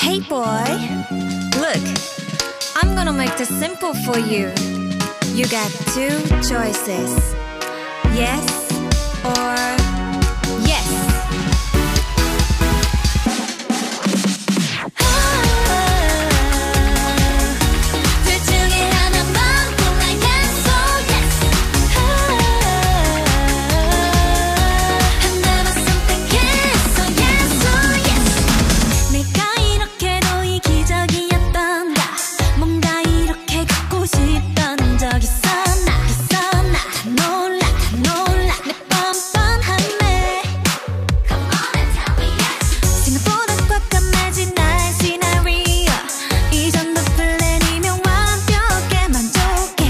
Hey boy, look, I'm gonna make this simple for you. You got two choices, yes or yes. 둘 중에 하나만 골라 yes or yes. 하나만 선택했어 yes or yes. 내가 이렇게도 이기적이었던가 뭔가 이렇게 갖고 싶던 적 있었나 다 놀라 내 뻔뻔함에 Come on and tell me yes. 생각보다 꽉감해진 나의 시나리오 이전도 플랜이면 완벽해 만족해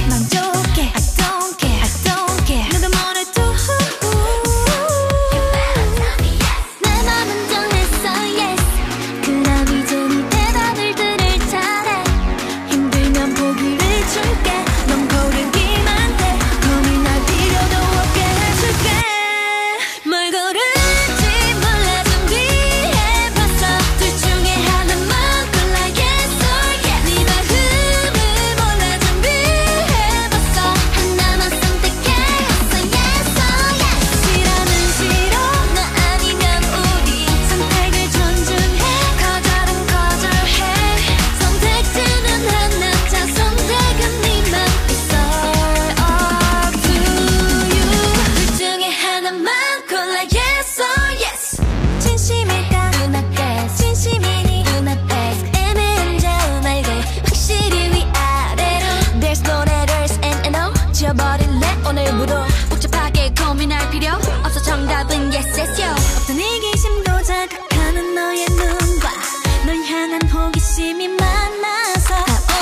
I don't care 누가 뭐래도 You better tell me yes. 내 맘은 정했어 yes. 그럼 이제 네 대답을 들을 차례 힘들면 포기를 줄게 넌 고르기만 해 고민할 필요도 없게 해줄게 뭘 고를지 몰라 준비해봤어 둘 중에 하나만 골라 yes or yes. 네 마음을 몰라 준비해봤어 하나만 선택했어 yes or yes. 싫어는 싫어 나 아니면 우리 선택을 존중해 거절은 거절해 선택지는 하나 자 선택은 네맘 It's all up to you 둘 중에 하나만 골라 yes or yes. 진심일까 눈앞에 진심이니 눈앞에 애매한 자우 말고 확실히 위아래로 There's no letters and no 지워버릴래 오늘부로 복잡하게 고민할 필요 없어 정답은 yes yes yo. 어떤 이기심도 자극하는 너의 눈과 널 향한 호기심이 만나서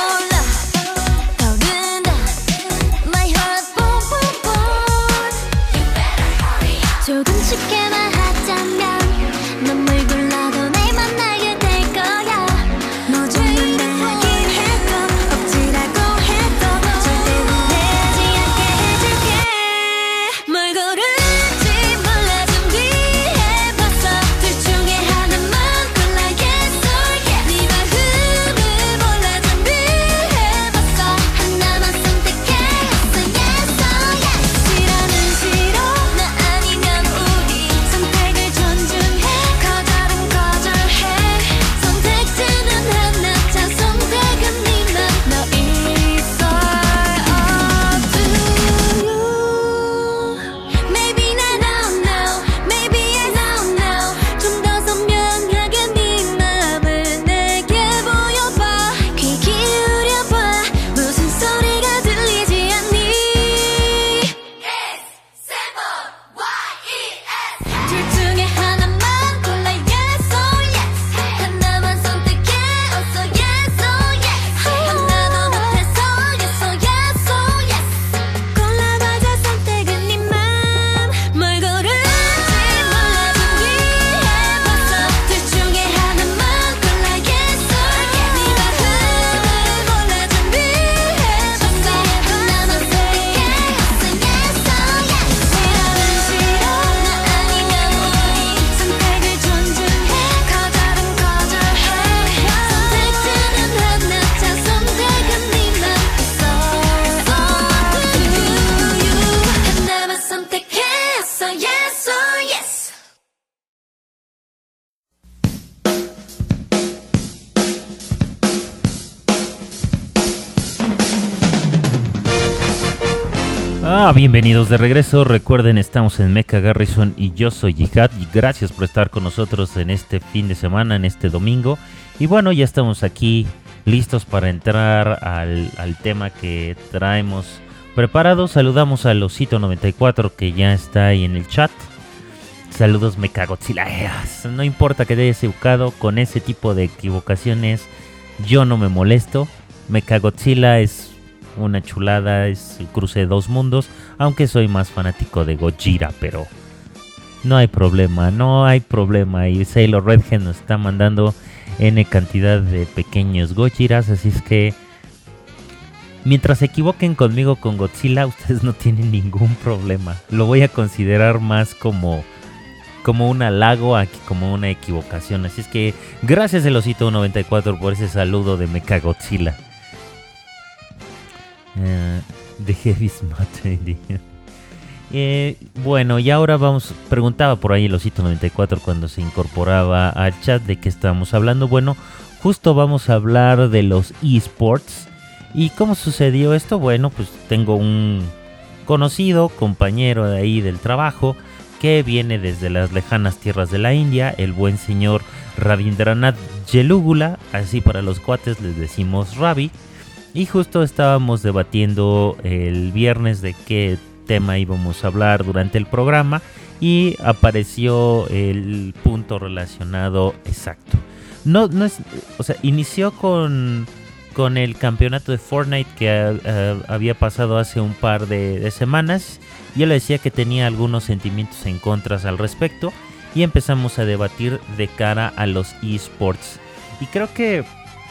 타오른다 My heart boom boom boom. You better hurry up. 조금 쉽게 말하자면 넌 뭘 골라도 날 만나게 될 거야 너 좋는데 하긴 해도 억지라고 해도 절대 후회하지 않게 해줄게 뭘 고를지 몰라 준비해봤어 둘 중에 하나만 골라 yes or yes. 네 마음을 몰라 준비해봤어 하나만 선택했어 yes or yes. 싫어는 싫어 나 아니면 우리 선택을 존중해 거절은 거절해 선택지는 하나 자 선택은 네맘 No it's all up to you. Maybe I don't know Maybe I don't know 좀 더 선명하게 네 맘을 내게 보여봐 귀 기울여봐 무슨 소리가 들리지 않니 It's simple Y-E-S. 둘 중에 하나만 골라 yes or yes. 하나만 선택해 also yes or yes. 하나도 못해서 yes or yes or yes. 골라봐자 선택은 네 맘. 뭘 고를지 몰라 준비해봤어 둘 중에 하나만 골라 yes or yes. 네 마음을 몰라 준비해봤어 하나만 선택했어 yes or yes. 싫어는 싫어 나 아니면 우리 선택을 존중해 거절은 거절해 선택지는 하나 자 선택은 네맘 It's all up to you. 하나만 선택했어 yes or yes. Bienvenidos de regreso. Recuerden, estamos en Mecha Garrison y yo soy Jihad. Y gracias por estar con nosotros en este fin de semana, en este domingo. Y bueno, ya estamos aquí listos para entrar al tema que traemos preparado. Saludamos al Osito94 que ya está ahí en el chat. Saludos Mechagodzilla. No importa que te hayas equivocado, con ese tipo de equivocaciones yo no me molesto. Mechagodzilla es una chulada, es el cruce de dos mundos, aunque soy más fanático de Gojira, pero no hay problema. Y Sailor Redhead nos está mandando N cantidad de pequeños Gojiras, así es que mientras se equivoquen conmigo con Godzilla, ustedes no tienen ningún problema. Lo voy a considerar más como como un halago, como una equivocación. Así es que gracias el Osito 94 por ese saludo de Mechagodzilla. De Heavy Matter. Bueno, y ahora preguntaba por ahí el Osito 94 cuando se incorporaba al chat de qué estábamos hablando. Bueno, justo vamos a hablar de los eSports. ¿Y cómo sucedió esto? Bueno, pues tengo un conocido compañero de ahí del trabajo que viene desde las lejanas tierras de la India, el buen señor Rabindranath Yelugula, así para los cuates les decimos Ravi. Y justo estábamos debatiendo el viernes de qué tema íbamos a hablar durante el programa y apareció el punto relacionado exacto. No es, o sea, inició con el campeonato de Fortnite que había pasado hace un par de semanas. Yo le decía que tenía algunos sentimientos en contras al respecto y empezamos a debatir de cara a los eSports. Y creo que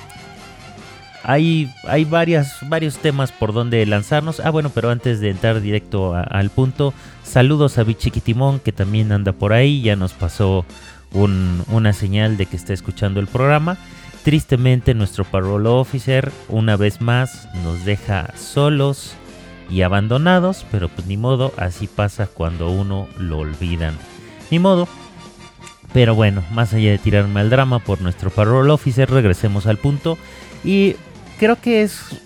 hay varios temas por donde lanzarnos. Bueno, pero antes de entrar directo al punto, saludos a Bichiquitimón que también anda por ahí. Ya nos pasó una señal de que está escuchando el programa. Tristemente nuestro parole officer una vez más nos deja solos y abandonados, pero pues ni modo, así pasa cuando uno lo olvidan. Ni modo. Pero bueno, más allá de tirarme al drama por nuestro parole officer, regresemos al punto. Y creo que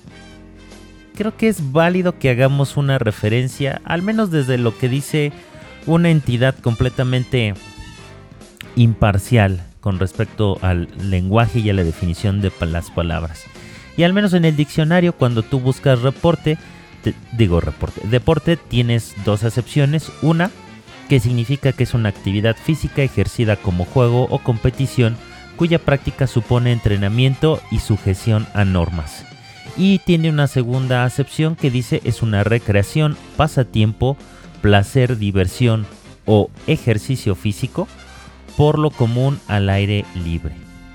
es válido que hagamos una referencia, al menos desde lo que dice una entidad completamente imparcial con respecto al lenguaje y a la definición de las palabras. Y al menos en el diccionario, cuando tú buscas deporte, tienes dos acepciones. Una, que significa que es una actividad física ejercida como juego o competición cuya práctica supone entrenamiento y sujeción a normas. Y tiene una segunda acepción que dice es una recreación, pasatiempo, placer, diversión o ejercicio físico, por lo común al aire libre.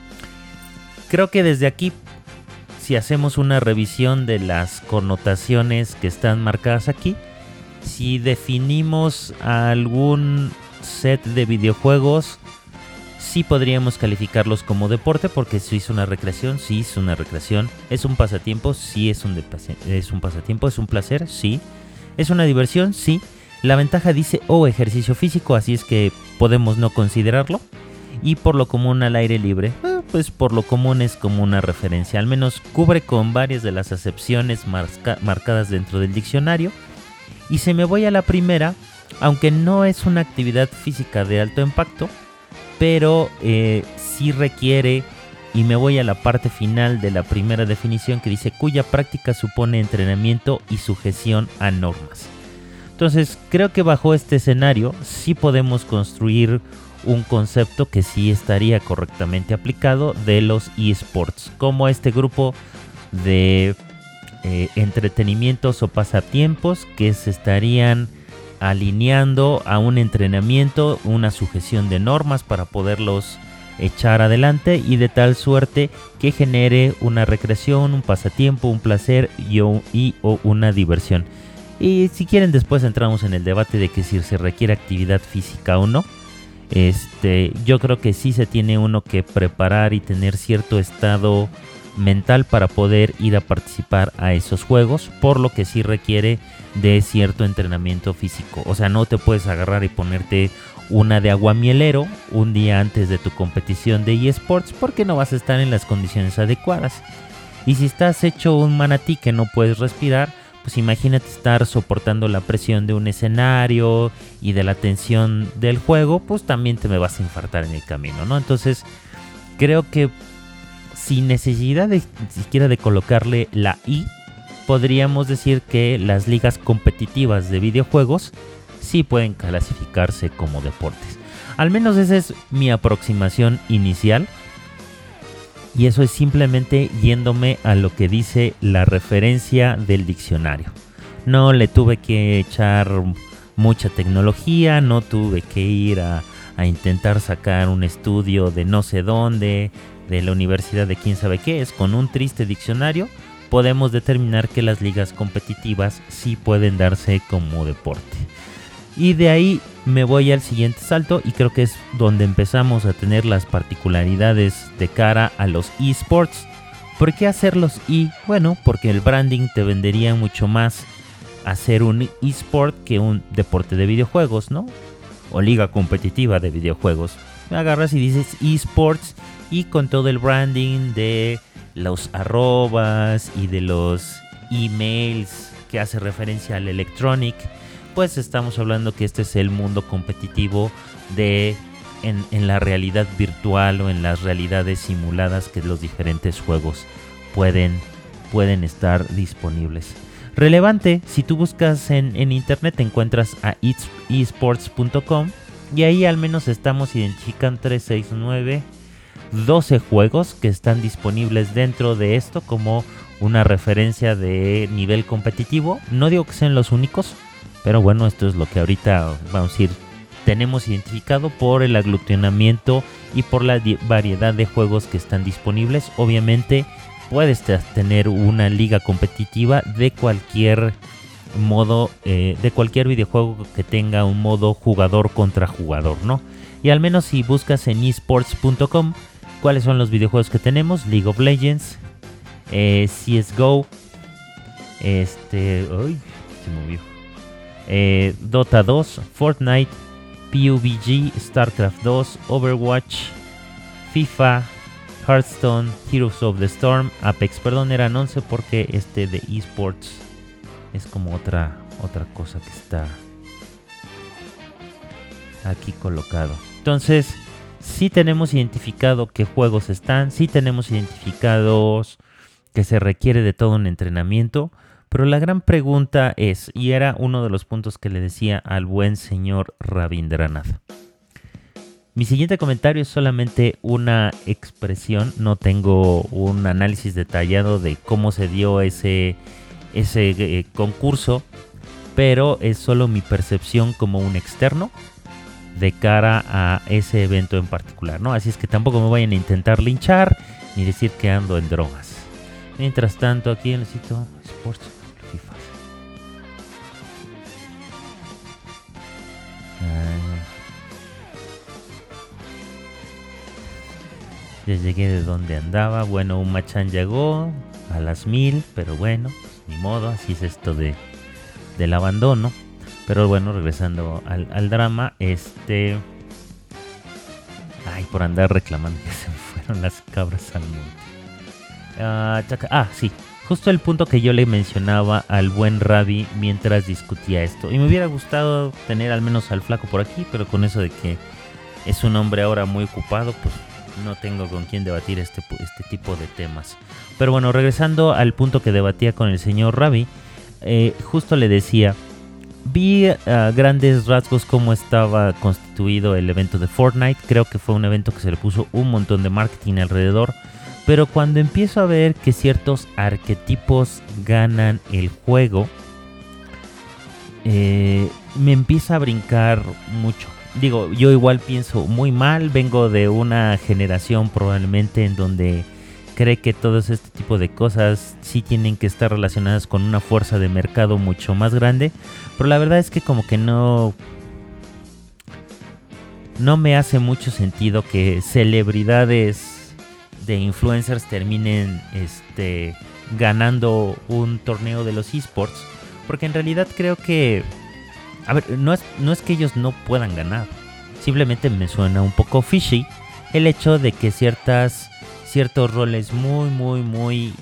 Creo que desde aquí, si hacemos una revisión de las connotaciones que están marcadas aquí, si definimos algún set de videojuegos, sí podríamos calificarlos como deporte, porque si es una recreación, sí es una recreación. Es un pasatiempo, sí es un pasatiempo. Es un placer, sí. Es una diversión, sí. La ventaja dice ejercicio físico, así es que podemos no considerarlo. Y por lo común al aire libre, pues por lo común es como una referencia. Al menos cubre con varias de las acepciones marcadas dentro del diccionario. Y se me voy a la primera, aunque no es una actividad física de alto impacto, pero sí requiere, y me voy a la parte final de la primera definición que dice cuya práctica supone entrenamiento y sujeción a normas. Entonces creo que bajo este escenario sí podemos construir un concepto que sí estaría correctamente aplicado de los eSports, como este grupo de entretenimientos o pasatiempos que se estarían alineando a un entrenamiento, una sujeción de normas para poderlos echar adelante y de tal suerte que genere una recreación, un pasatiempo, un placer o una diversión. Y si quieren después entramos en el debate de que si se requiere actividad física o no. Yo creo que sí se tiene uno que preparar y tener cierto estado mental para poder ir a participar a esos juegos, por lo que sí requiere de cierto entrenamiento físico. O sea, no te puedes agarrar y ponerte una de aguamielero un día antes de tu competición de eSports porque no vas a estar en las condiciones adecuadas. Y si estás hecho un manatí que no puedes respirar, pues imagínate estar soportando la presión de un escenario y de la tensión del juego, pues también te me vas a infartar en el camino, ¿no? Entonces, creo que sin necesidad de siquiera de colocarle la I, podríamos decir que las ligas competitivas de videojuegos sí pueden clasificarse como deportes. Al menos esa es mi aproximación inicial. Y eso es simplemente yéndome a lo que dice la referencia del diccionario. No le tuve que echar mucha tecnología, no tuve que ir a intentar sacar un estudio de no sé dónde, de la universidad de quién sabe qué. Es con un triste diccionario podemos determinar que las ligas competitivas sí pueden darse como deporte. Y de ahí me voy al siguiente salto y creo que es donde empezamos a tener las particularidades de cara a los eSports. ¿Por qué hacerlos Bueno, porque el branding te vendería mucho más hacer un eSport que un deporte de videojuegos, ¿no? O liga competitiva de videojuegos. Agarras y dices eSports y con todo el branding de los arrobas y de los emails que hace referencia al Electronic, pues estamos hablando que este es el mundo competitivo de en la realidad virtual o en las realidades simuladas que los diferentes juegos pueden estar disponibles. Relevante, si tú buscas en internet te encuentras a esports.com y ahí al menos estamos identificando 3, 6, 9, 12 juegos que están disponibles dentro de esto como una referencia de nivel competitivo. No digo que sean los únicos, pero bueno, esto es lo que ahorita vamos a decir tenemos identificado por el aglutinamiento y por la variedad de juegos que están disponibles. Obviamente puedes tener una liga competitiva de cualquier modo, de cualquier videojuego que tenga un modo jugador contra jugador, ¿no? Y al menos si buscas en esports.com cuáles son los videojuegos que tenemos: League of Legends, CSGO, uy, se movió, Dota 2, Fortnite, PUBG, StarCraft 2, Overwatch, FIFA, Hearthstone, Heroes of the Storm, Apex. Perdón, eran 11 porque este de eSports es como otra cosa que está aquí colocado. Entonces, sí tenemos identificado qué juegos están, sí tenemos identificados que se requiere de todo un entrenamiento, pero la gran pregunta es, y era uno de los puntos que le decía al buen señor Rabindranath. Mi siguiente comentario es solamente una expresión, no tengo un análisis detallado de cómo se dio ese concurso, pero es solo mi percepción como un externo de cara a ese evento en particular, ¿no? Así es que tampoco me vayan a intentar linchar ni decir que ando en drogas. Mientras tanto, aquí necesito Sports FIFA. Ya llegué de donde andaba. Bueno, un Machan llegó a las 1000, pero bueno, pues, ni modo, así es esto del abandono. Pero bueno, regresando al drama, ay, por andar reclamando que se me fueron las cabras al monte. Sí, justo el punto que yo le mencionaba al buen Rabi mientras discutía esto. Y me hubiera gustado tener al menos al flaco por aquí, pero con eso de que es un hombre ahora muy ocupado, pues no tengo con quién debatir este tipo de temas. Pero bueno, regresando al punto que debatía con el señor Rabi, justo le decía, vi a grandes rasgos cómo estaba constituido el evento de Fortnite. Creo que fue un evento que se le puso un montón de marketing alrededor. Pero cuando empiezo a ver que ciertos arquetipos ganan el juego, me empieza a brincar mucho. Digo, yo igual pienso muy mal, vengo de una generación probablemente en donde cree que todo este tipo de cosas sí tienen que estar relacionadas con una fuerza de mercado mucho más grande, pero la verdad es que como que no me hace mucho sentido que celebridades de influencers terminen ganando un torneo de los esports, porque en realidad creo que, a ver, no es que ellos no puedan ganar, simplemente me suena un poco fishy el hecho de que ciertos roles muy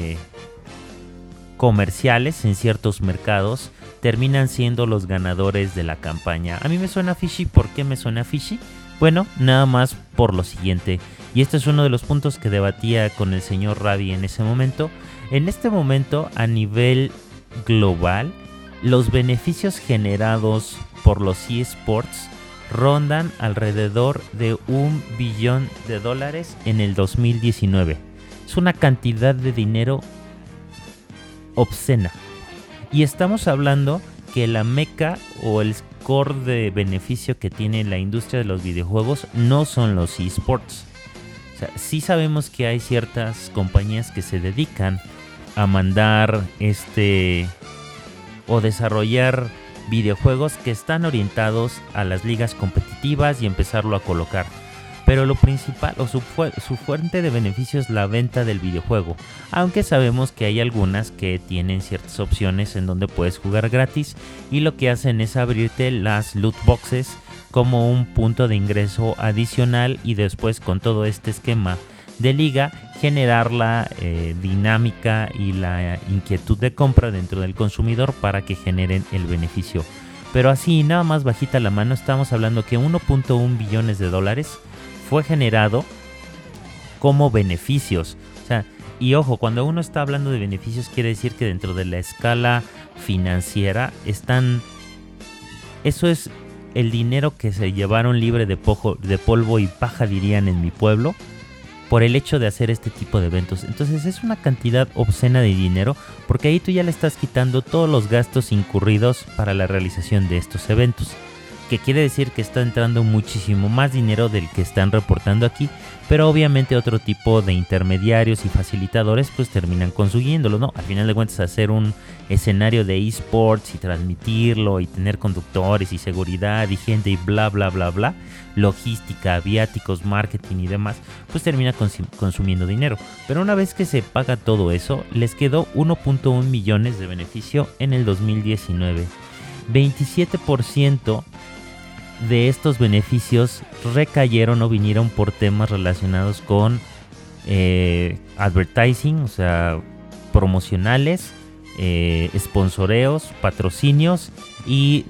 comerciales en ciertos mercados terminan siendo los ganadores de la campaña. A mí me suena fishy. ¿Por qué me suena fishy? Bueno, nada más por lo siguiente, y este es uno de los puntos que debatía con el señor Rabi en ese momento. En este momento, a nivel global, los beneficios generados por los eSports rondan alrededor de $1 billón en el 2019. Es una cantidad de dinero obscena. Y estamos hablando que la meca o el core de beneficio que tiene la industria de los videojuegos no son los eSports. O sea, sí sabemos que hay ciertas compañías que se dedican a mandar o desarrollar videojuegos que están orientados a las ligas competitivas y empezarlo a colocar. Pero lo principal o su fuente de beneficio es la venta del videojuego, aunque sabemos que hay algunas que tienen ciertas opciones en donde puedes jugar gratis y lo que hacen es abrirte las loot boxes como un punto de ingreso adicional y después con todo este esquema de liga generar la dinámica y la inquietud de compra dentro del consumidor para que generen el beneficio. Pero así nada más bajita la mano estamos hablando que 1.1 billones de dólares fue generado como beneficios. O sea, y ojo, cuando uno está hablando de beneficios quiere decir que dentro de la escala financiera están... Eso es el dinero que se llevaron libre de polvo y paja, dirían en mi pueblo, por el hecho de hacer este tipo de eventos. Entonces es una cantidad obscena de dinero, porque ahí tú ya le estás quitando todos los gastos incurridos para la realización de estos eventos, que quiere decir que está entrando muchísimo más dinero del que están reportando aquí, pero obviamente otro tipo de intermediarios y facilitadores pues terminan consiguiéndolo, ¿no? Al final de cuentas, hacer un escenario de esports y transmitirlo y tener conductores y seguridad y gente y bla bla bla bla, logística, viáticos, marketing y demás, pues termina consumiendo dinero. Pero una vez que se paga todo eso, les quedó 1.1 millones de beneficio en el 2019. 27% de estos beneficios recayeron o vinieron por temas relacionados con advertising, o sea, promocionales, sponsoreos, patrocinios y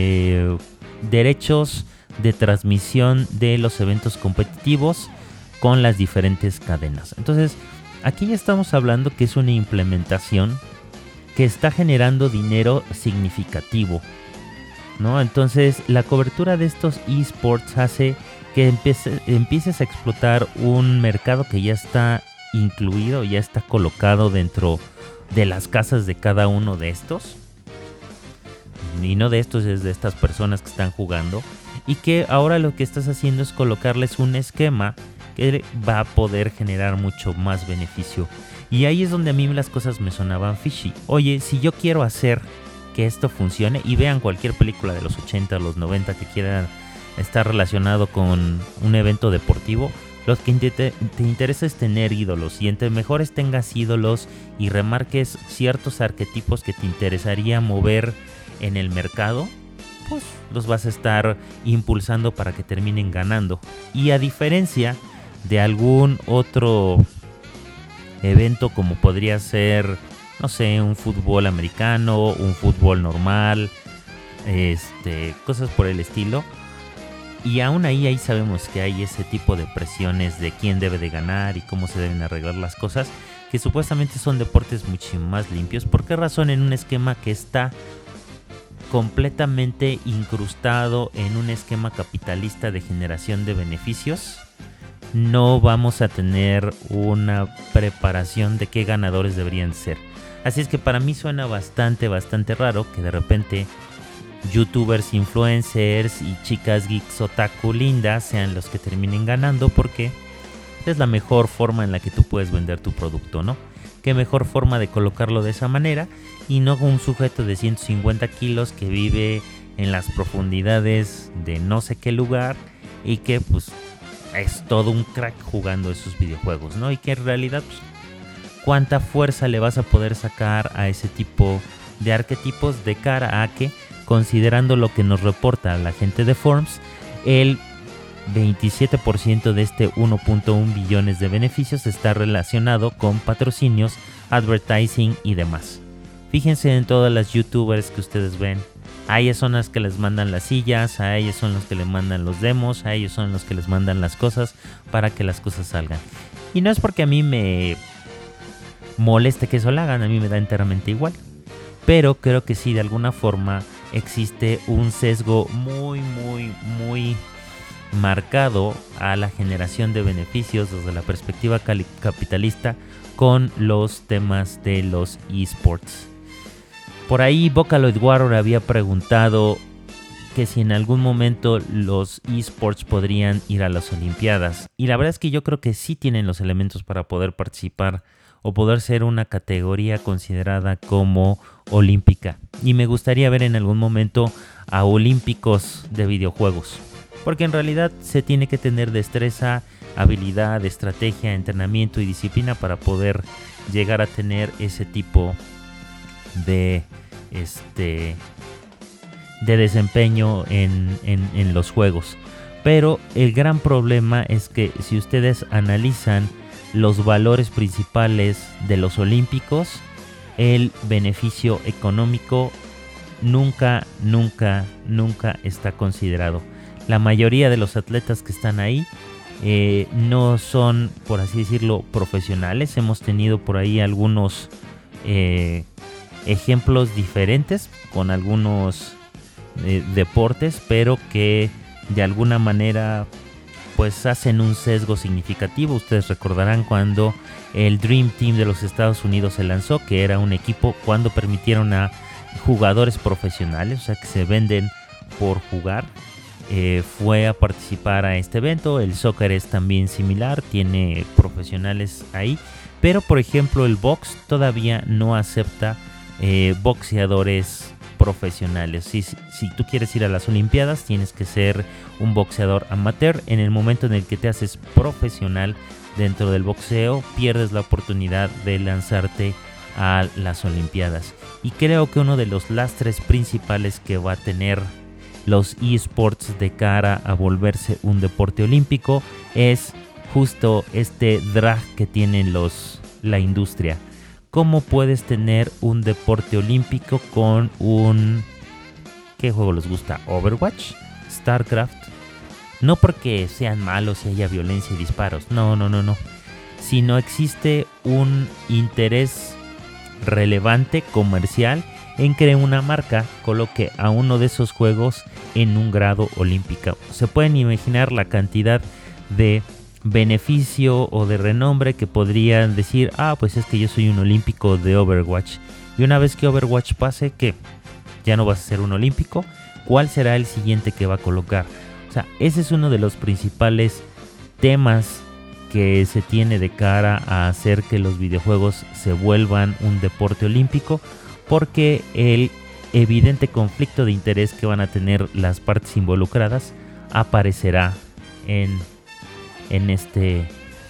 derechos de transmisión de los eventos competitivos con las diferentes cadenas. Entonces, aquí ya estamos hablando que es una implementación que está generando dinero significativo, ¿no? Entonces la cobertura de estos esports hace que empieces a explotar un mercado que ya está incluido, ya está colocado dentro de las casas de cada uno de estos, y no de estos, es de estas personas que están jugando, y que ahora lo que estás haciendo es colocarles un esquema que va a poder generar mucho más beneficio. Y ahí es donde a mí las cosas me sonaban fishy. Oye, si yo quiero hacer que esto funcione, y vean cualquier película de los 80 o los 90 que quieran estar relacionado con un evento deportivo, lo que te interesa es tener ídolos, y entre mejores tengas ídolos y remarques ciertos arquetipos que te interesaría mover en el mercado, pues los vas a estar impulsando para que terminen ganando. Y a diferencia de algún otro evento como podría ser, no sé, un fútbol americano, un fútbol normal, cosas por el estilo, y aún ahí sabemos que hay ese tipo de presiones de quién debe de ganar y cómo se deben arreglar las cosas, que supuestamente son deportes mucho más limpios. ¿Por qué razón en un esquema que está completamente incrustado en un esquema capitalista de generación de beneficios no vamos a tener una preparación de qué ganadores deberían ser? Así es que para mí suena bastante raro que de repente youtubers, influencers y chicas geeks otaku lindas sean los que terminen ganando, porque es la mejor forma en la que tú puedes vender tu producto, ¿no? Qué mejor forma de colocarlo de esa manera, y no con un sujeto de 150 kilos que vive en las profundidades de no sé qué lugar y que pues es todo un crack jugando esos videojuegos, ¿no? Y que en realidad pues, cuánta fuerza le vas a poder sacar a ese tipo de arquetipos de cara a que, considerando lo que nos reporta la gente de Forbes, el 27% de este 1.1 billones de beneficios está relacionado con patrocinios, advertising y demás. Fíjense en todas las youtubers que ustedes ven. A ellas son las que les mandan las sillas, a ellos son los que les mandan los demos, a ellos son los que les mandan las cosas para que las cosas salgan. Y no es porque a mí me moleste que eso lo hagan, a mí me da enteramente igual. Pero creo que sí, de alguna forma existe un sesgo muy marcado a la generación de beneficios desde la perspectiva capitalista con los temas de los esports. Por ahí Vocaloid Warrior había preguntado que si en algún momento los esports podrían ir a las Olimpiadas. Y la verdad es que yo creo que sí tienen los elementos para poder participar o poder ser una categoría considerada como olímpica. Y me gustaría ver en algún momento a olímpicos de videojuegos. Porque en realidad se tiene que tener destreza, habilidad, estrategia, entrenamiento y disciplina para poder llegar a tener ese tipo de desempeño en los juegos. Pero el gran problema es que si ustedes analizan los valores principales de los olímpicos, el beneficio económico nunca está considerado. La mayoría de los atletas que están ahí no son, por así decirlo, profesionales. Hemos tenido por ahí algunos ejemplos diferentes con algunos deportes, pero que de alguna manera pues hacen un sesgo significativo. Ustedes recordarán cuando el Dream Team de los Estados Unidos se lanzó, que era un equipo cuando permitieron a jugadores profesionales, o sea que se venden por jugar, fue a participar a este evento. El soccer es también similar, tiene profesionales ahí, pero por ejemplo el box todavía no acepta boxeadores profesionales. Si tú quieres ir a las Olimpiadas, tienes que ser un boxeador amateur. En el momento en el que te haces profesional dentro del boxeo, pierdes la oportunidad de lanzarte a las Olimpiadas. Y creo que uno de los lastres principales que va a tener los esports de cara a volverse un deporte olímpico es justo este drag que tienen la industria. ¿Cómo puedes tener un deporte olímpico con un... ¿qué juego les gusta? ¿Overwatch? ¿StarCraft? No porque sean malos y haya violencia y disparos, no. Sino existe un interés relevante comercial en que una marca coloque a uno de esos juegos en un grado olímpico. Se pueden imaginar la cantidad de beneficio o de renombre que podrían decir, pues es que yo soy un olímpico de Overwatch. Y una vez que Overwatch pase, ¿qué? ¿Ya no vas a ser un olímpico? ¿Cuál será el siguiente que va a colocar? O sea, ese es uno de los principales temas que se tiene de cara a hacer que los videojuegos se vuelvan un deporte olímpico, porque el evidente conflicto de interés que van a tener las partes involucradas aparecerá en este,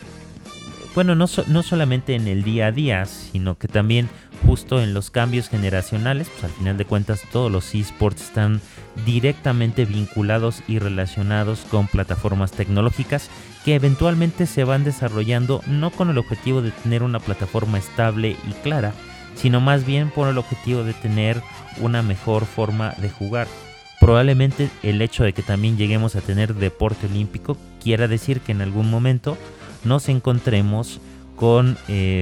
bueno, no solamente en el día a día, sino que también justo en los cambios generacionales. Pues al final de cuentas todos los esports están directamente vinculados y relacionados con plataformas tecnológicas que eventualmente se van desarrollando no con el objetivo de tener una plataforma estable y clara, sino más bien por el objetivo de tener una mejor forma de jugar. Probablemente el hecho de que también lleguemos a tener deporte olímpico quiera decir que en algún momento nos encontremos con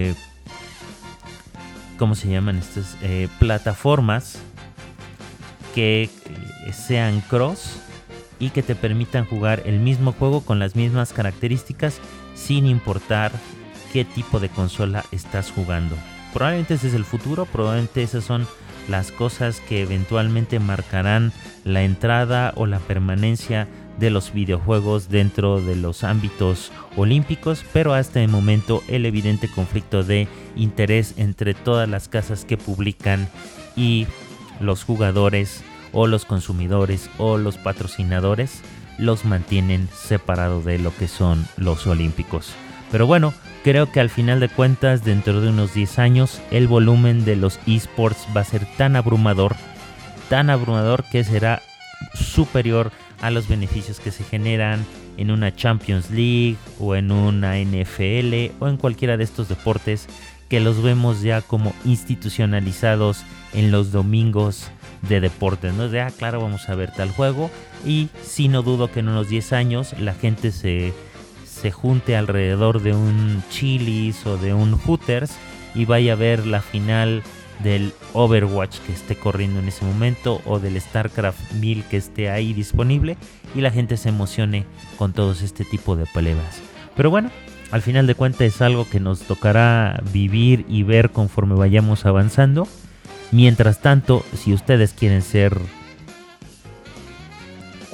¿cómo se llaman estas? Plataformas que sean cross y que te permitan jugar el mismo juego con las mismas características sin importar qué tipo de consola estás jugando. Probablemente ese es el futuro, probablemente esas son las cosas que eventualmente marcarán la entrada o la permanencia de los videojuegos dentro de los ámbitos olímpicos, pero hasta el momento el evidente conflicto de interés entre todas las casas que publican y los jugadores o los consumidores o los patrocinadores los mantienen separados de lo que son los olímpicos. Pero bueno, creo que al final de cuentas, dentro de unos 10 años, el volumen de los esports va a ser tan abrumador que será superior a los beneficios que se generan en una Champions League o en una NFL o en cualquiera de estos deportes que los vemos ya como institucionalizados en los domingos de deportes, ¿no? De, claro, vamos a ver tal juego, y sí, no dudo que en unos 10 años la gente se junte alrededor de un Chili's o de un Hooters y vaya a ver la final del Overwatch que esté corriendo en ese momento o del StarCraft 1000 que esté ahí disponible y la gente se emocione con todos este tipo de peleas. Pero bueno, al final de cuentas es algo que nos tocará vivir y ver conforme vayamos avanzando. Mientras tanto, si ustedes quieren ser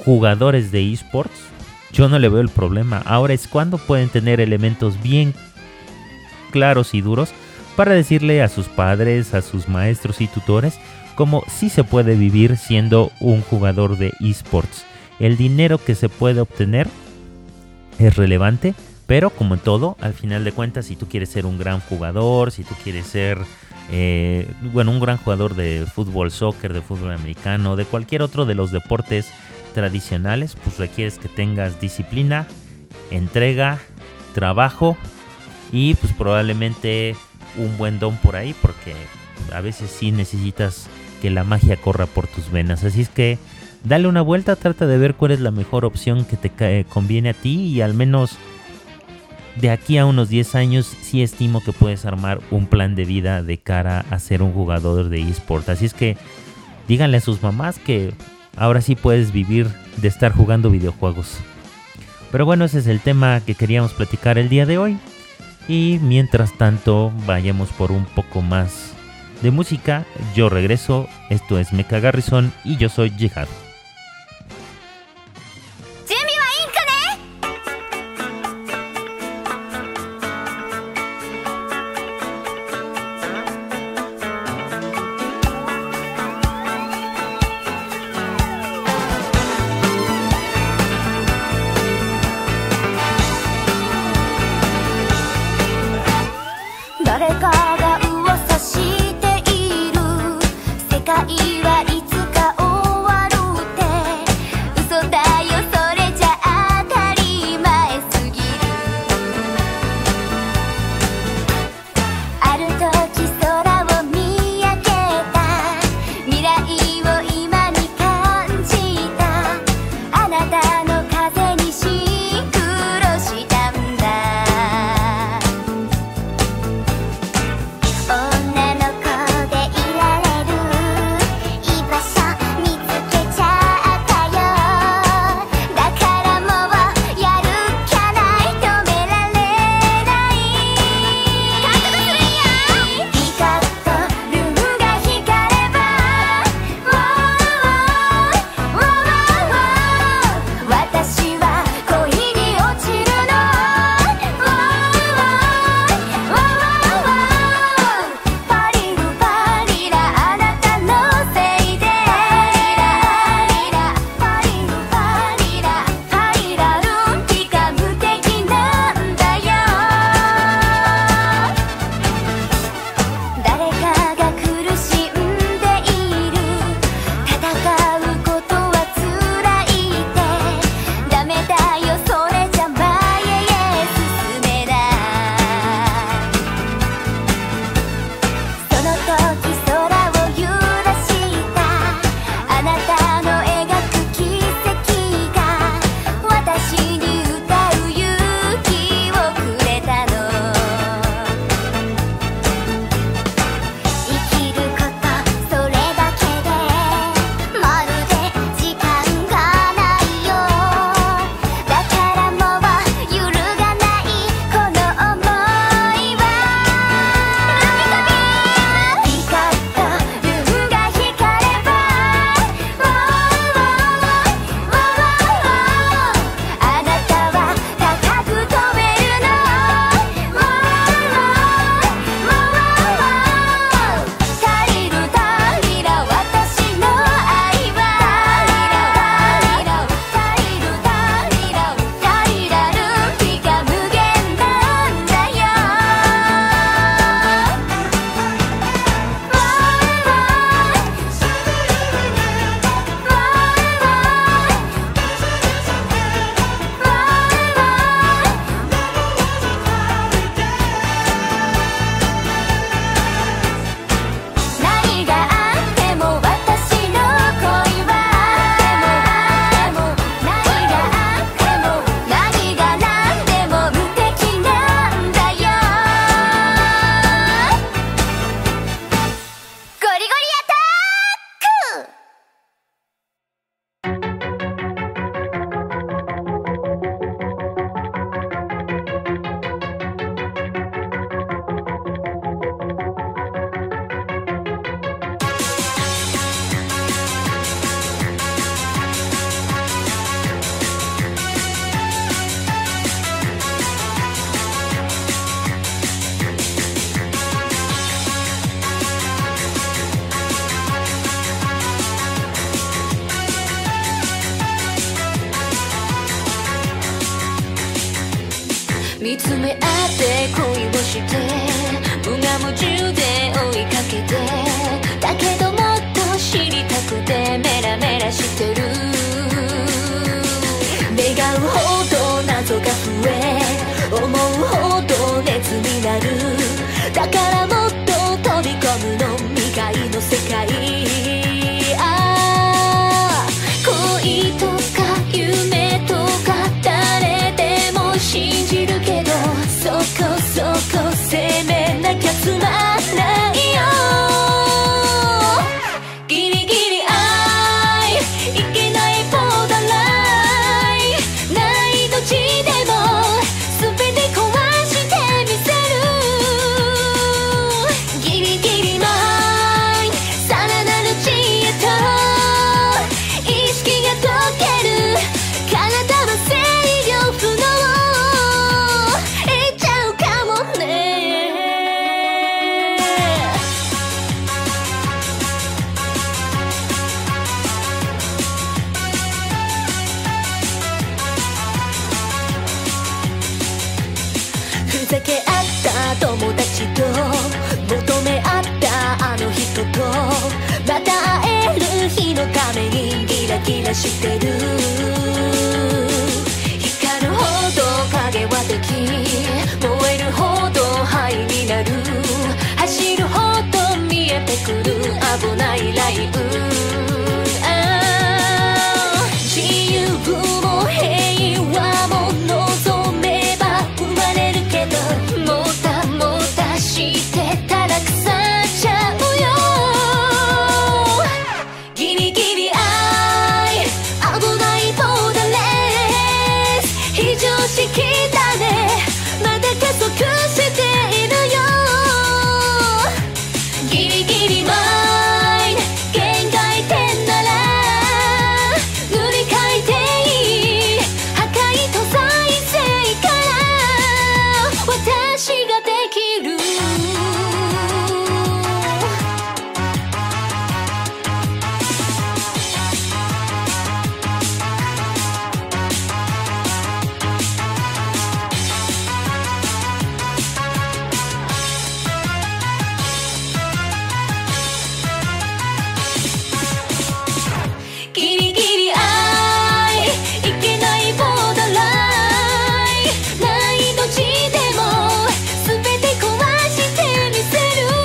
jugadores de esports, yo no le veo el problema. Ahora es cuando pueden tener elementos bien claros y duros para decirle a sus padres, a sus maestros y tutores, cómo sí se puede vivir siendo un jugador de esports. El dinero que se puede obtener es relevante, pero como en todo, al final de cuentas, si tú quieres ser un gran jugador, si tú quieres ser un gran jugador de fútbol, soccer, de fútbol americano, de cualquier otro de los deportes tradicionales, pues requieres que tengas disciplina, entrega, trabajo y pues probablemente un buen don por ahí, porque a veces sí necesitas que la magia corra por tus venas. Así es que dale una vuelta, trata de ver cuál es la mejor opción que te conviene a ti, y al menos de aquí a unos 10 años sí estimo que puedes armar un plan de vida de cara a ser un jugador de eSport. Así es que díganle a sus mamás que ahora sí puedes vivir de estar jugando videojuegos. Pero bueno, ese es el tema que queríamos platicar el día de hoy. Y mientras tanto, vayamos por un poco más de música. Yo regreso, esto es Mecha Garrison y yo soy Jihad. 「 詰め合って恋をして無我夢中で追いかけてだけどもっと知りたくてメラメラしてる願うほど謎が増え思うほど熱になるだからもっと飛び込むの未開の世界恋とか夢とか誰でも信じるけどそこそこ責めなきゃつまんないよギリギリ愛いけないボーダーラインないどっちでも全て壊してみせるギリギリマインさらなる知恵と意識が解ける体は制御不能いっちゃうかもねふざけ合った友達と求め合ったあの人とまた会える日のためにギラギラしてる光るほど影は敵燃えるほど灰になる走るほど見えてくる危ないライブ自由も平和も望めば生まれるけどもたもたしてたら腐っちゃうよギリギリ愛危ないボーダーレス非常識だねまだ加速しているよギリギリマイン限界点なら塗り替えていい破壊と再生から私ができるギリギリ愛いけないボーダーラインないどっちでも全て壊してみせ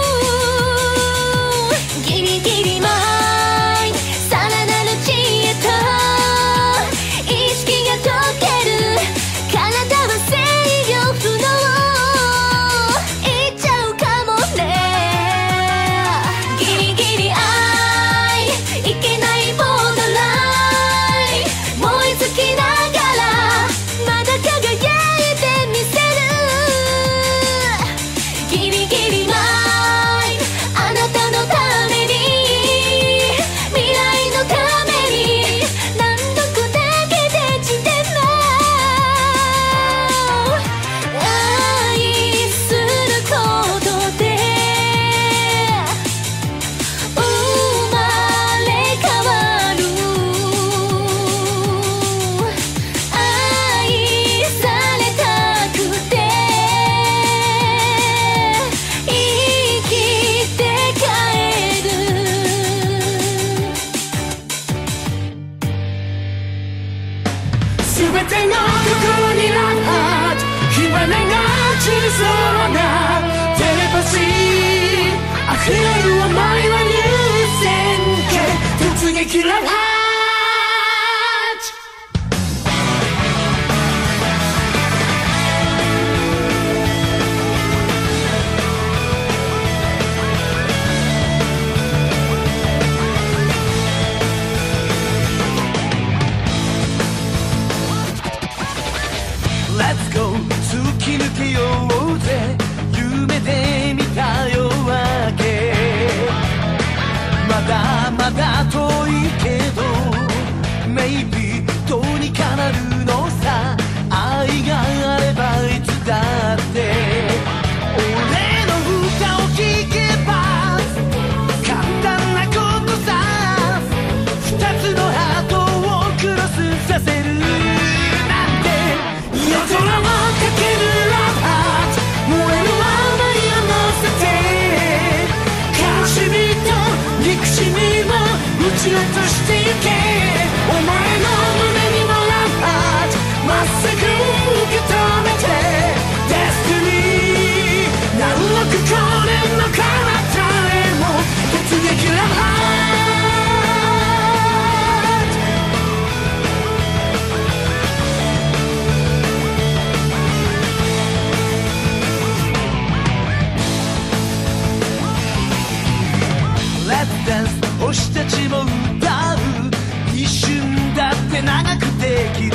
るギリギリマインさらなる知恵と意識が解ける体は制御不能いっちゃうかもねギリギリ愛いけないボーダーライン燃え尽きながらまだ輝いてみせるギリギリマインあなたのために未来のために何度だけでちても愛することで生まれ変わる愛されたくて星たちも歌う一瞬だって長くできる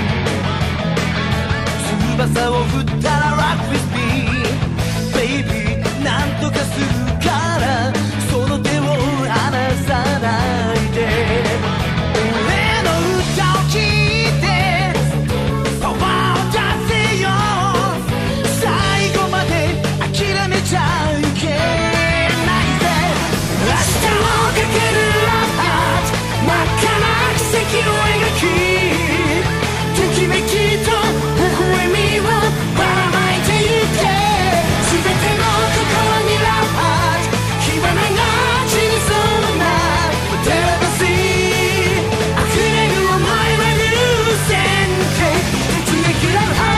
翼を振ったら Rock with me Baby なんとかするからその手を離さないで俺の歌を聴いてパワーを出せよ最後まで諦めちゃいけないぜ明日をかけるラッパー真っ赤な奇跡を描きときめきと微笑みをばらまいてゆけ全ての心にラッパー火花が散りそうなテレパシー溢れる想いは流線形突撃ラッパー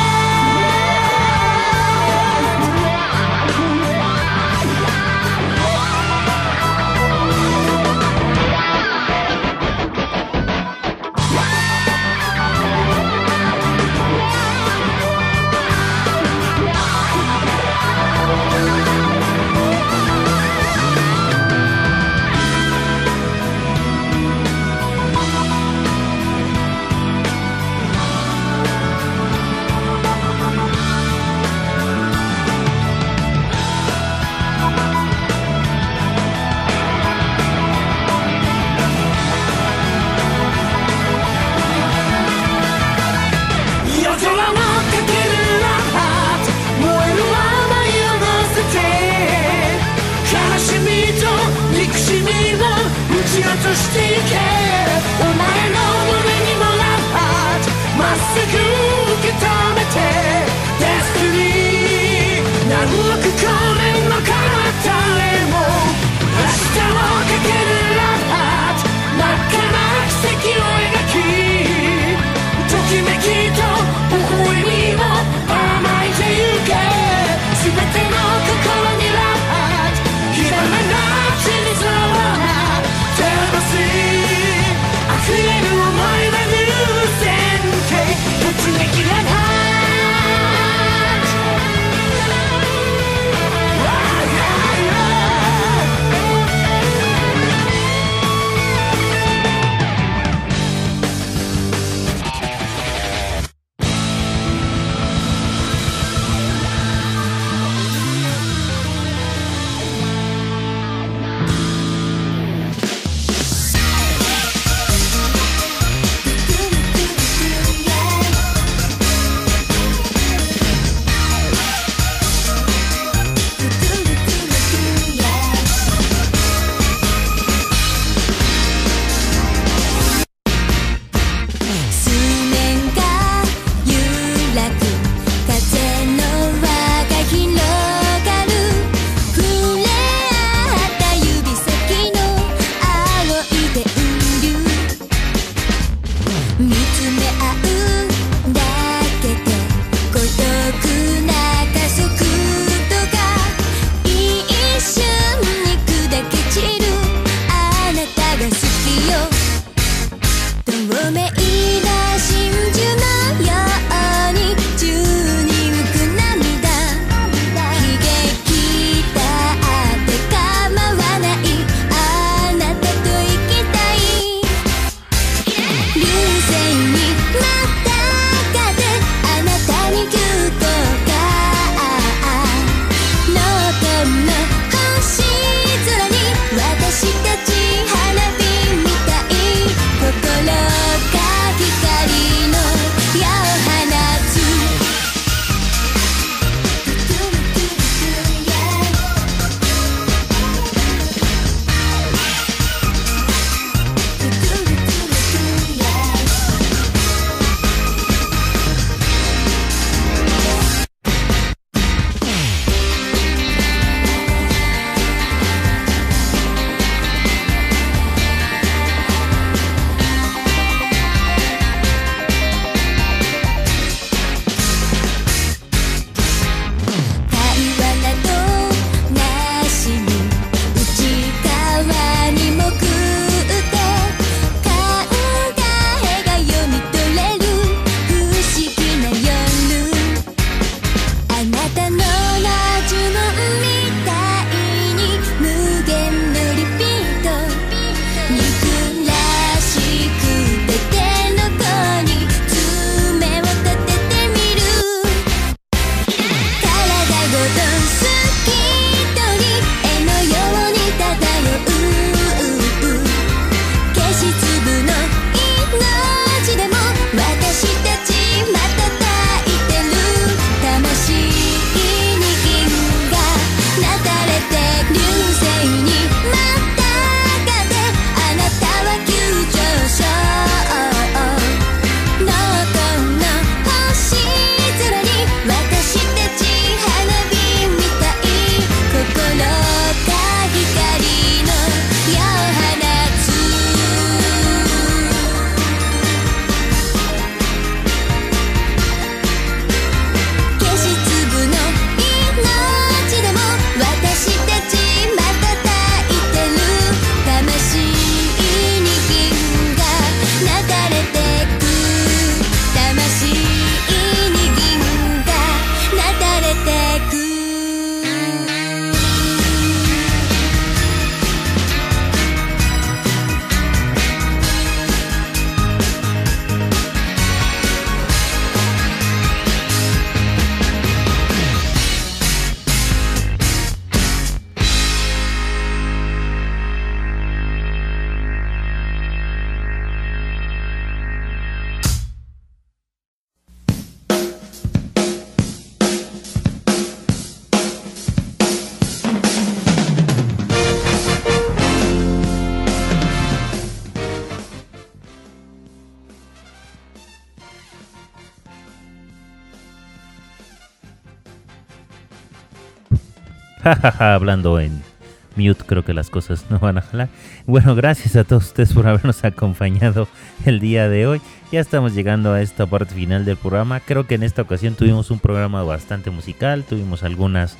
Hablando en mute, creo que las cosas no van a jalar. Bueno, gracias a todos ustedes por habernos acompañado el día de hoy. Ya estamos llegando a esta parte final del programa. Creo que en esta ocasión tuvimos un programa bastante musical. Tuvimos algunas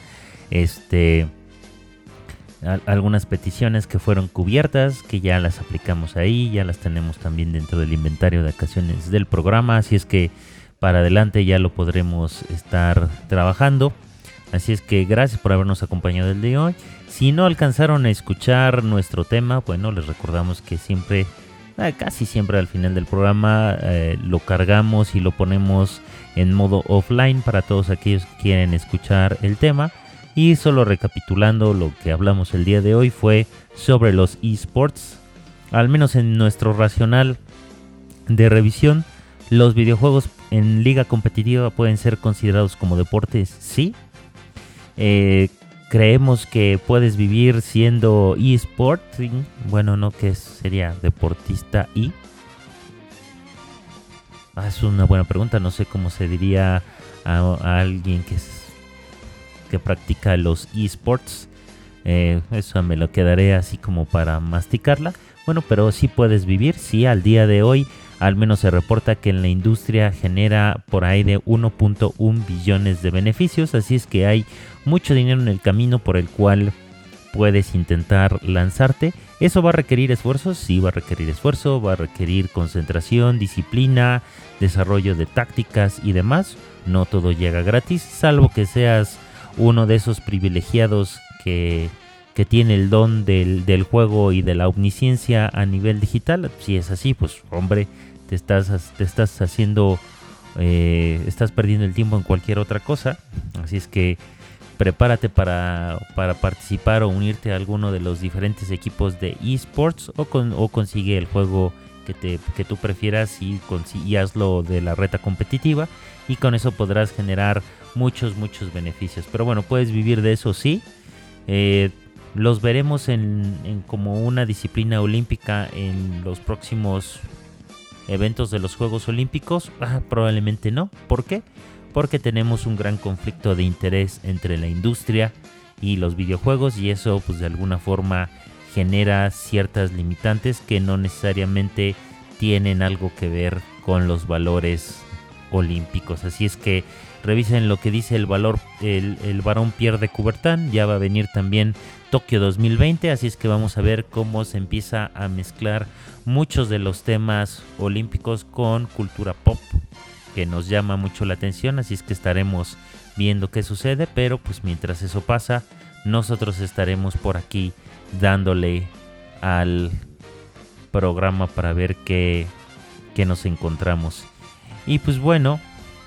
peticiones que fueron cubiertas, que ya las aplicamos ahí, ya las tenemos también dentro del inventario de canciones del programa, así es que para adelante ya lo podremos estar trabajando. Así es que gracias por habernos acompañado el día de hoy. Si no alcanzaron a escuchar nuestro tema, bueno, les recordamos que siempre, casi siempre al final del programa lo cargamos y lo ponemos en modo offline para todos aquellos que quieren escuchar el tema. Y solo recapitulando, lo que hablamos el día de hoy fue sobre los esports. Al menos en nuestro racional de revisión, los videojuegos en liga competitiva pueden ser considerados como deportes, sí. Creemos que puedes vivir siendo esporting. Bueno, no, que sería deportista y... es una buena pregunta, no sé cómo se diría a alguien que practica los esports. Eso me lo quedaré así como para masticarla. Bueno, pero sí puedes vivir, sí, al día de hoy al menos se reporta que en la industria genera por ahí de 1.1 billones de beneficios, así es que hay mucho dinero en el camino por el cual puedes intentar lanzarte. ¿Eso va a requerir esfuerzo? Sí, va a requerir esfuerzo, va a requerir concentración, disciplina, desarrollo de tácticas y demás. No todo llega gratis, salvo que seas uno de esos privilegiados que tiene el don del juego y de la omnisciencia a nivel digital. Si es así, pues hombre, te estás haciendo, estás perdiendo el tiempo en cualquier otra cosa. Así es que prepárate para participar o unirte a alguno de los diferentes equipos de esports o consigue el juego que tú prefieras y hazlo de la reta competitiva, y con eso podrás generar muchos beneficios. Pero bueno, puedes vivir de eso, sí. Los veremos en como una disciplina olímpica en los próximos eventos de los Juegos Olímpicos. Probablemente no. ¿Por qué? Porque tenemos un gran conflicto de interés entre la industria y los videojuegos, y eso pues de alguna forma genera ciertas limitantes que no necesariamente tienen algo que ver con los valores olímpicos. Así es que revisen lo que dice el varón Pierre de Coubertin. Ya va a venir también Tokio 2020, así es que vamos a ver cómo se empieza a mezclar muchos de los temas olímpicos con cultura pop, que nos llama mucho la atención. Así es que estaremos viendo qué sucede, pero pues mientras eso pasa, nosotros estaremos por aquí dándole al programa para ver qué nos encontramos. Y pues bueno,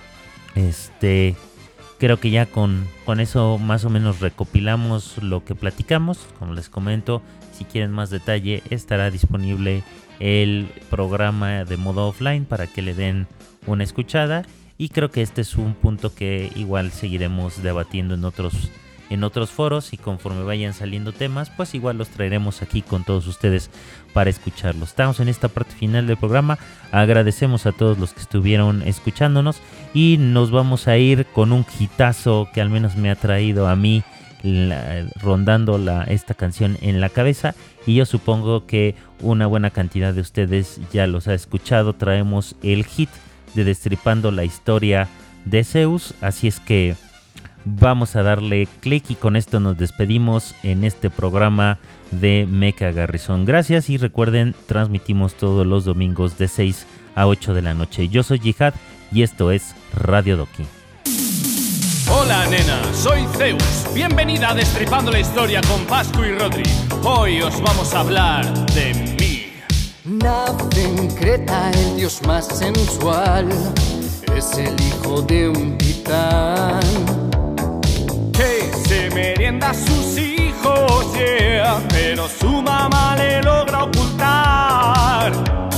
creo que ya con eso más o menos recopilamos lo que platicamos. Como les comento, si quieren más detalle, estará disponible el programa de modo offline para que le den una escuchada. Y creo que este es un punto que igual seguiremos debatiendo en otros foros, y conforme vayan saliendo temas, pues igual los traeremos aquí con todos ustedes para escucharlos. Estamos en esta parte final del programa. Agradecemos a todos los que estuvieron escuchándonos y nos vamos a ir con un hitazo que al menos me ha traído a mí rondando esta canción en la cabeza, y yo supongo que una buena cantidad de ustedes ya los ha escuchado. Traemos el hit de Destripando la Historia de Zeus, así es que vamos a darle clic y con esto nos despedimos en este programa de Mecha Garrison. Gracias, y recuerden, transmitimos todos los domingos de 6 a 8 de la noche. Yo soy Jihad y esto es Radio Doki. Hola nena, soy Zeus. Bienvenida a Destripando la Historia con Pascu y Rodri. Hoy os vamos a hablar de mí. Nace en Creta el dios más sensual. Es el hijo de un titán que se merienda a sus hijos, yeah, pero su mamá le logra ocultar.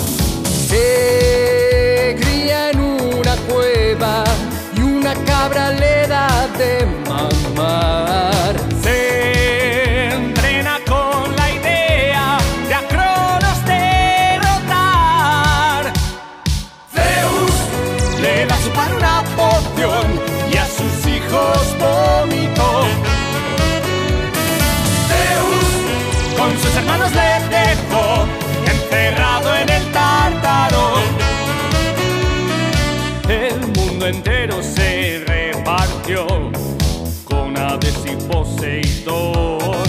Se cría en una cueva y una cabra le da de mamar. Se entrena con la idea de a Cronos derrotar. Zeus le da a su padre una poción y a sus hijos vómito. Tritón.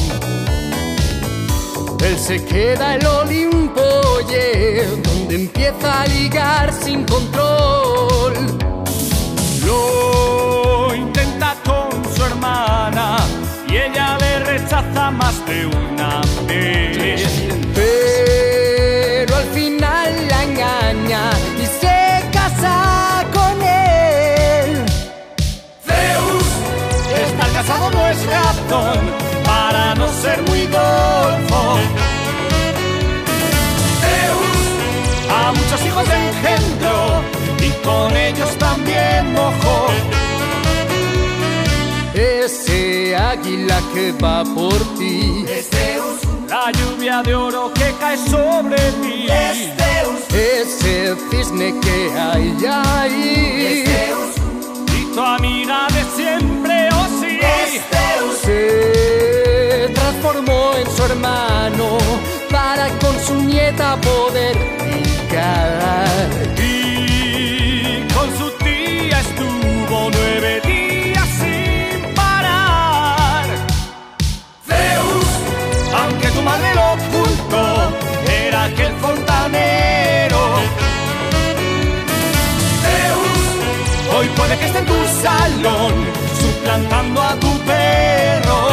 Él se queda en el Olimpo, donde empieza a ligar sin control. Lo intenta con su hermana y ella le rechaza más de una vez. Pero al final la engaña y se casa con él. Zeus, estar casado no es razón para no ser muy golfo. Zeus a muchos hijos engendró y con ellos también mojó. Ese águila que va por ti Es Zeus, la lluvia de oro que cae sobre ti. Es Zeus, ese cisne que hay ahí. es Zeus, y tu amiga de siempre, oh sí. Es Zeus, Se transformó en su hermano para con su nieta poder picar. y con su tía estuvo 9 días sin parar. Zeus, aunque tu madre lo ocultó, era aquel fontanero. Zeus, hoy puede que esté en tu salón suplantando a tu perro.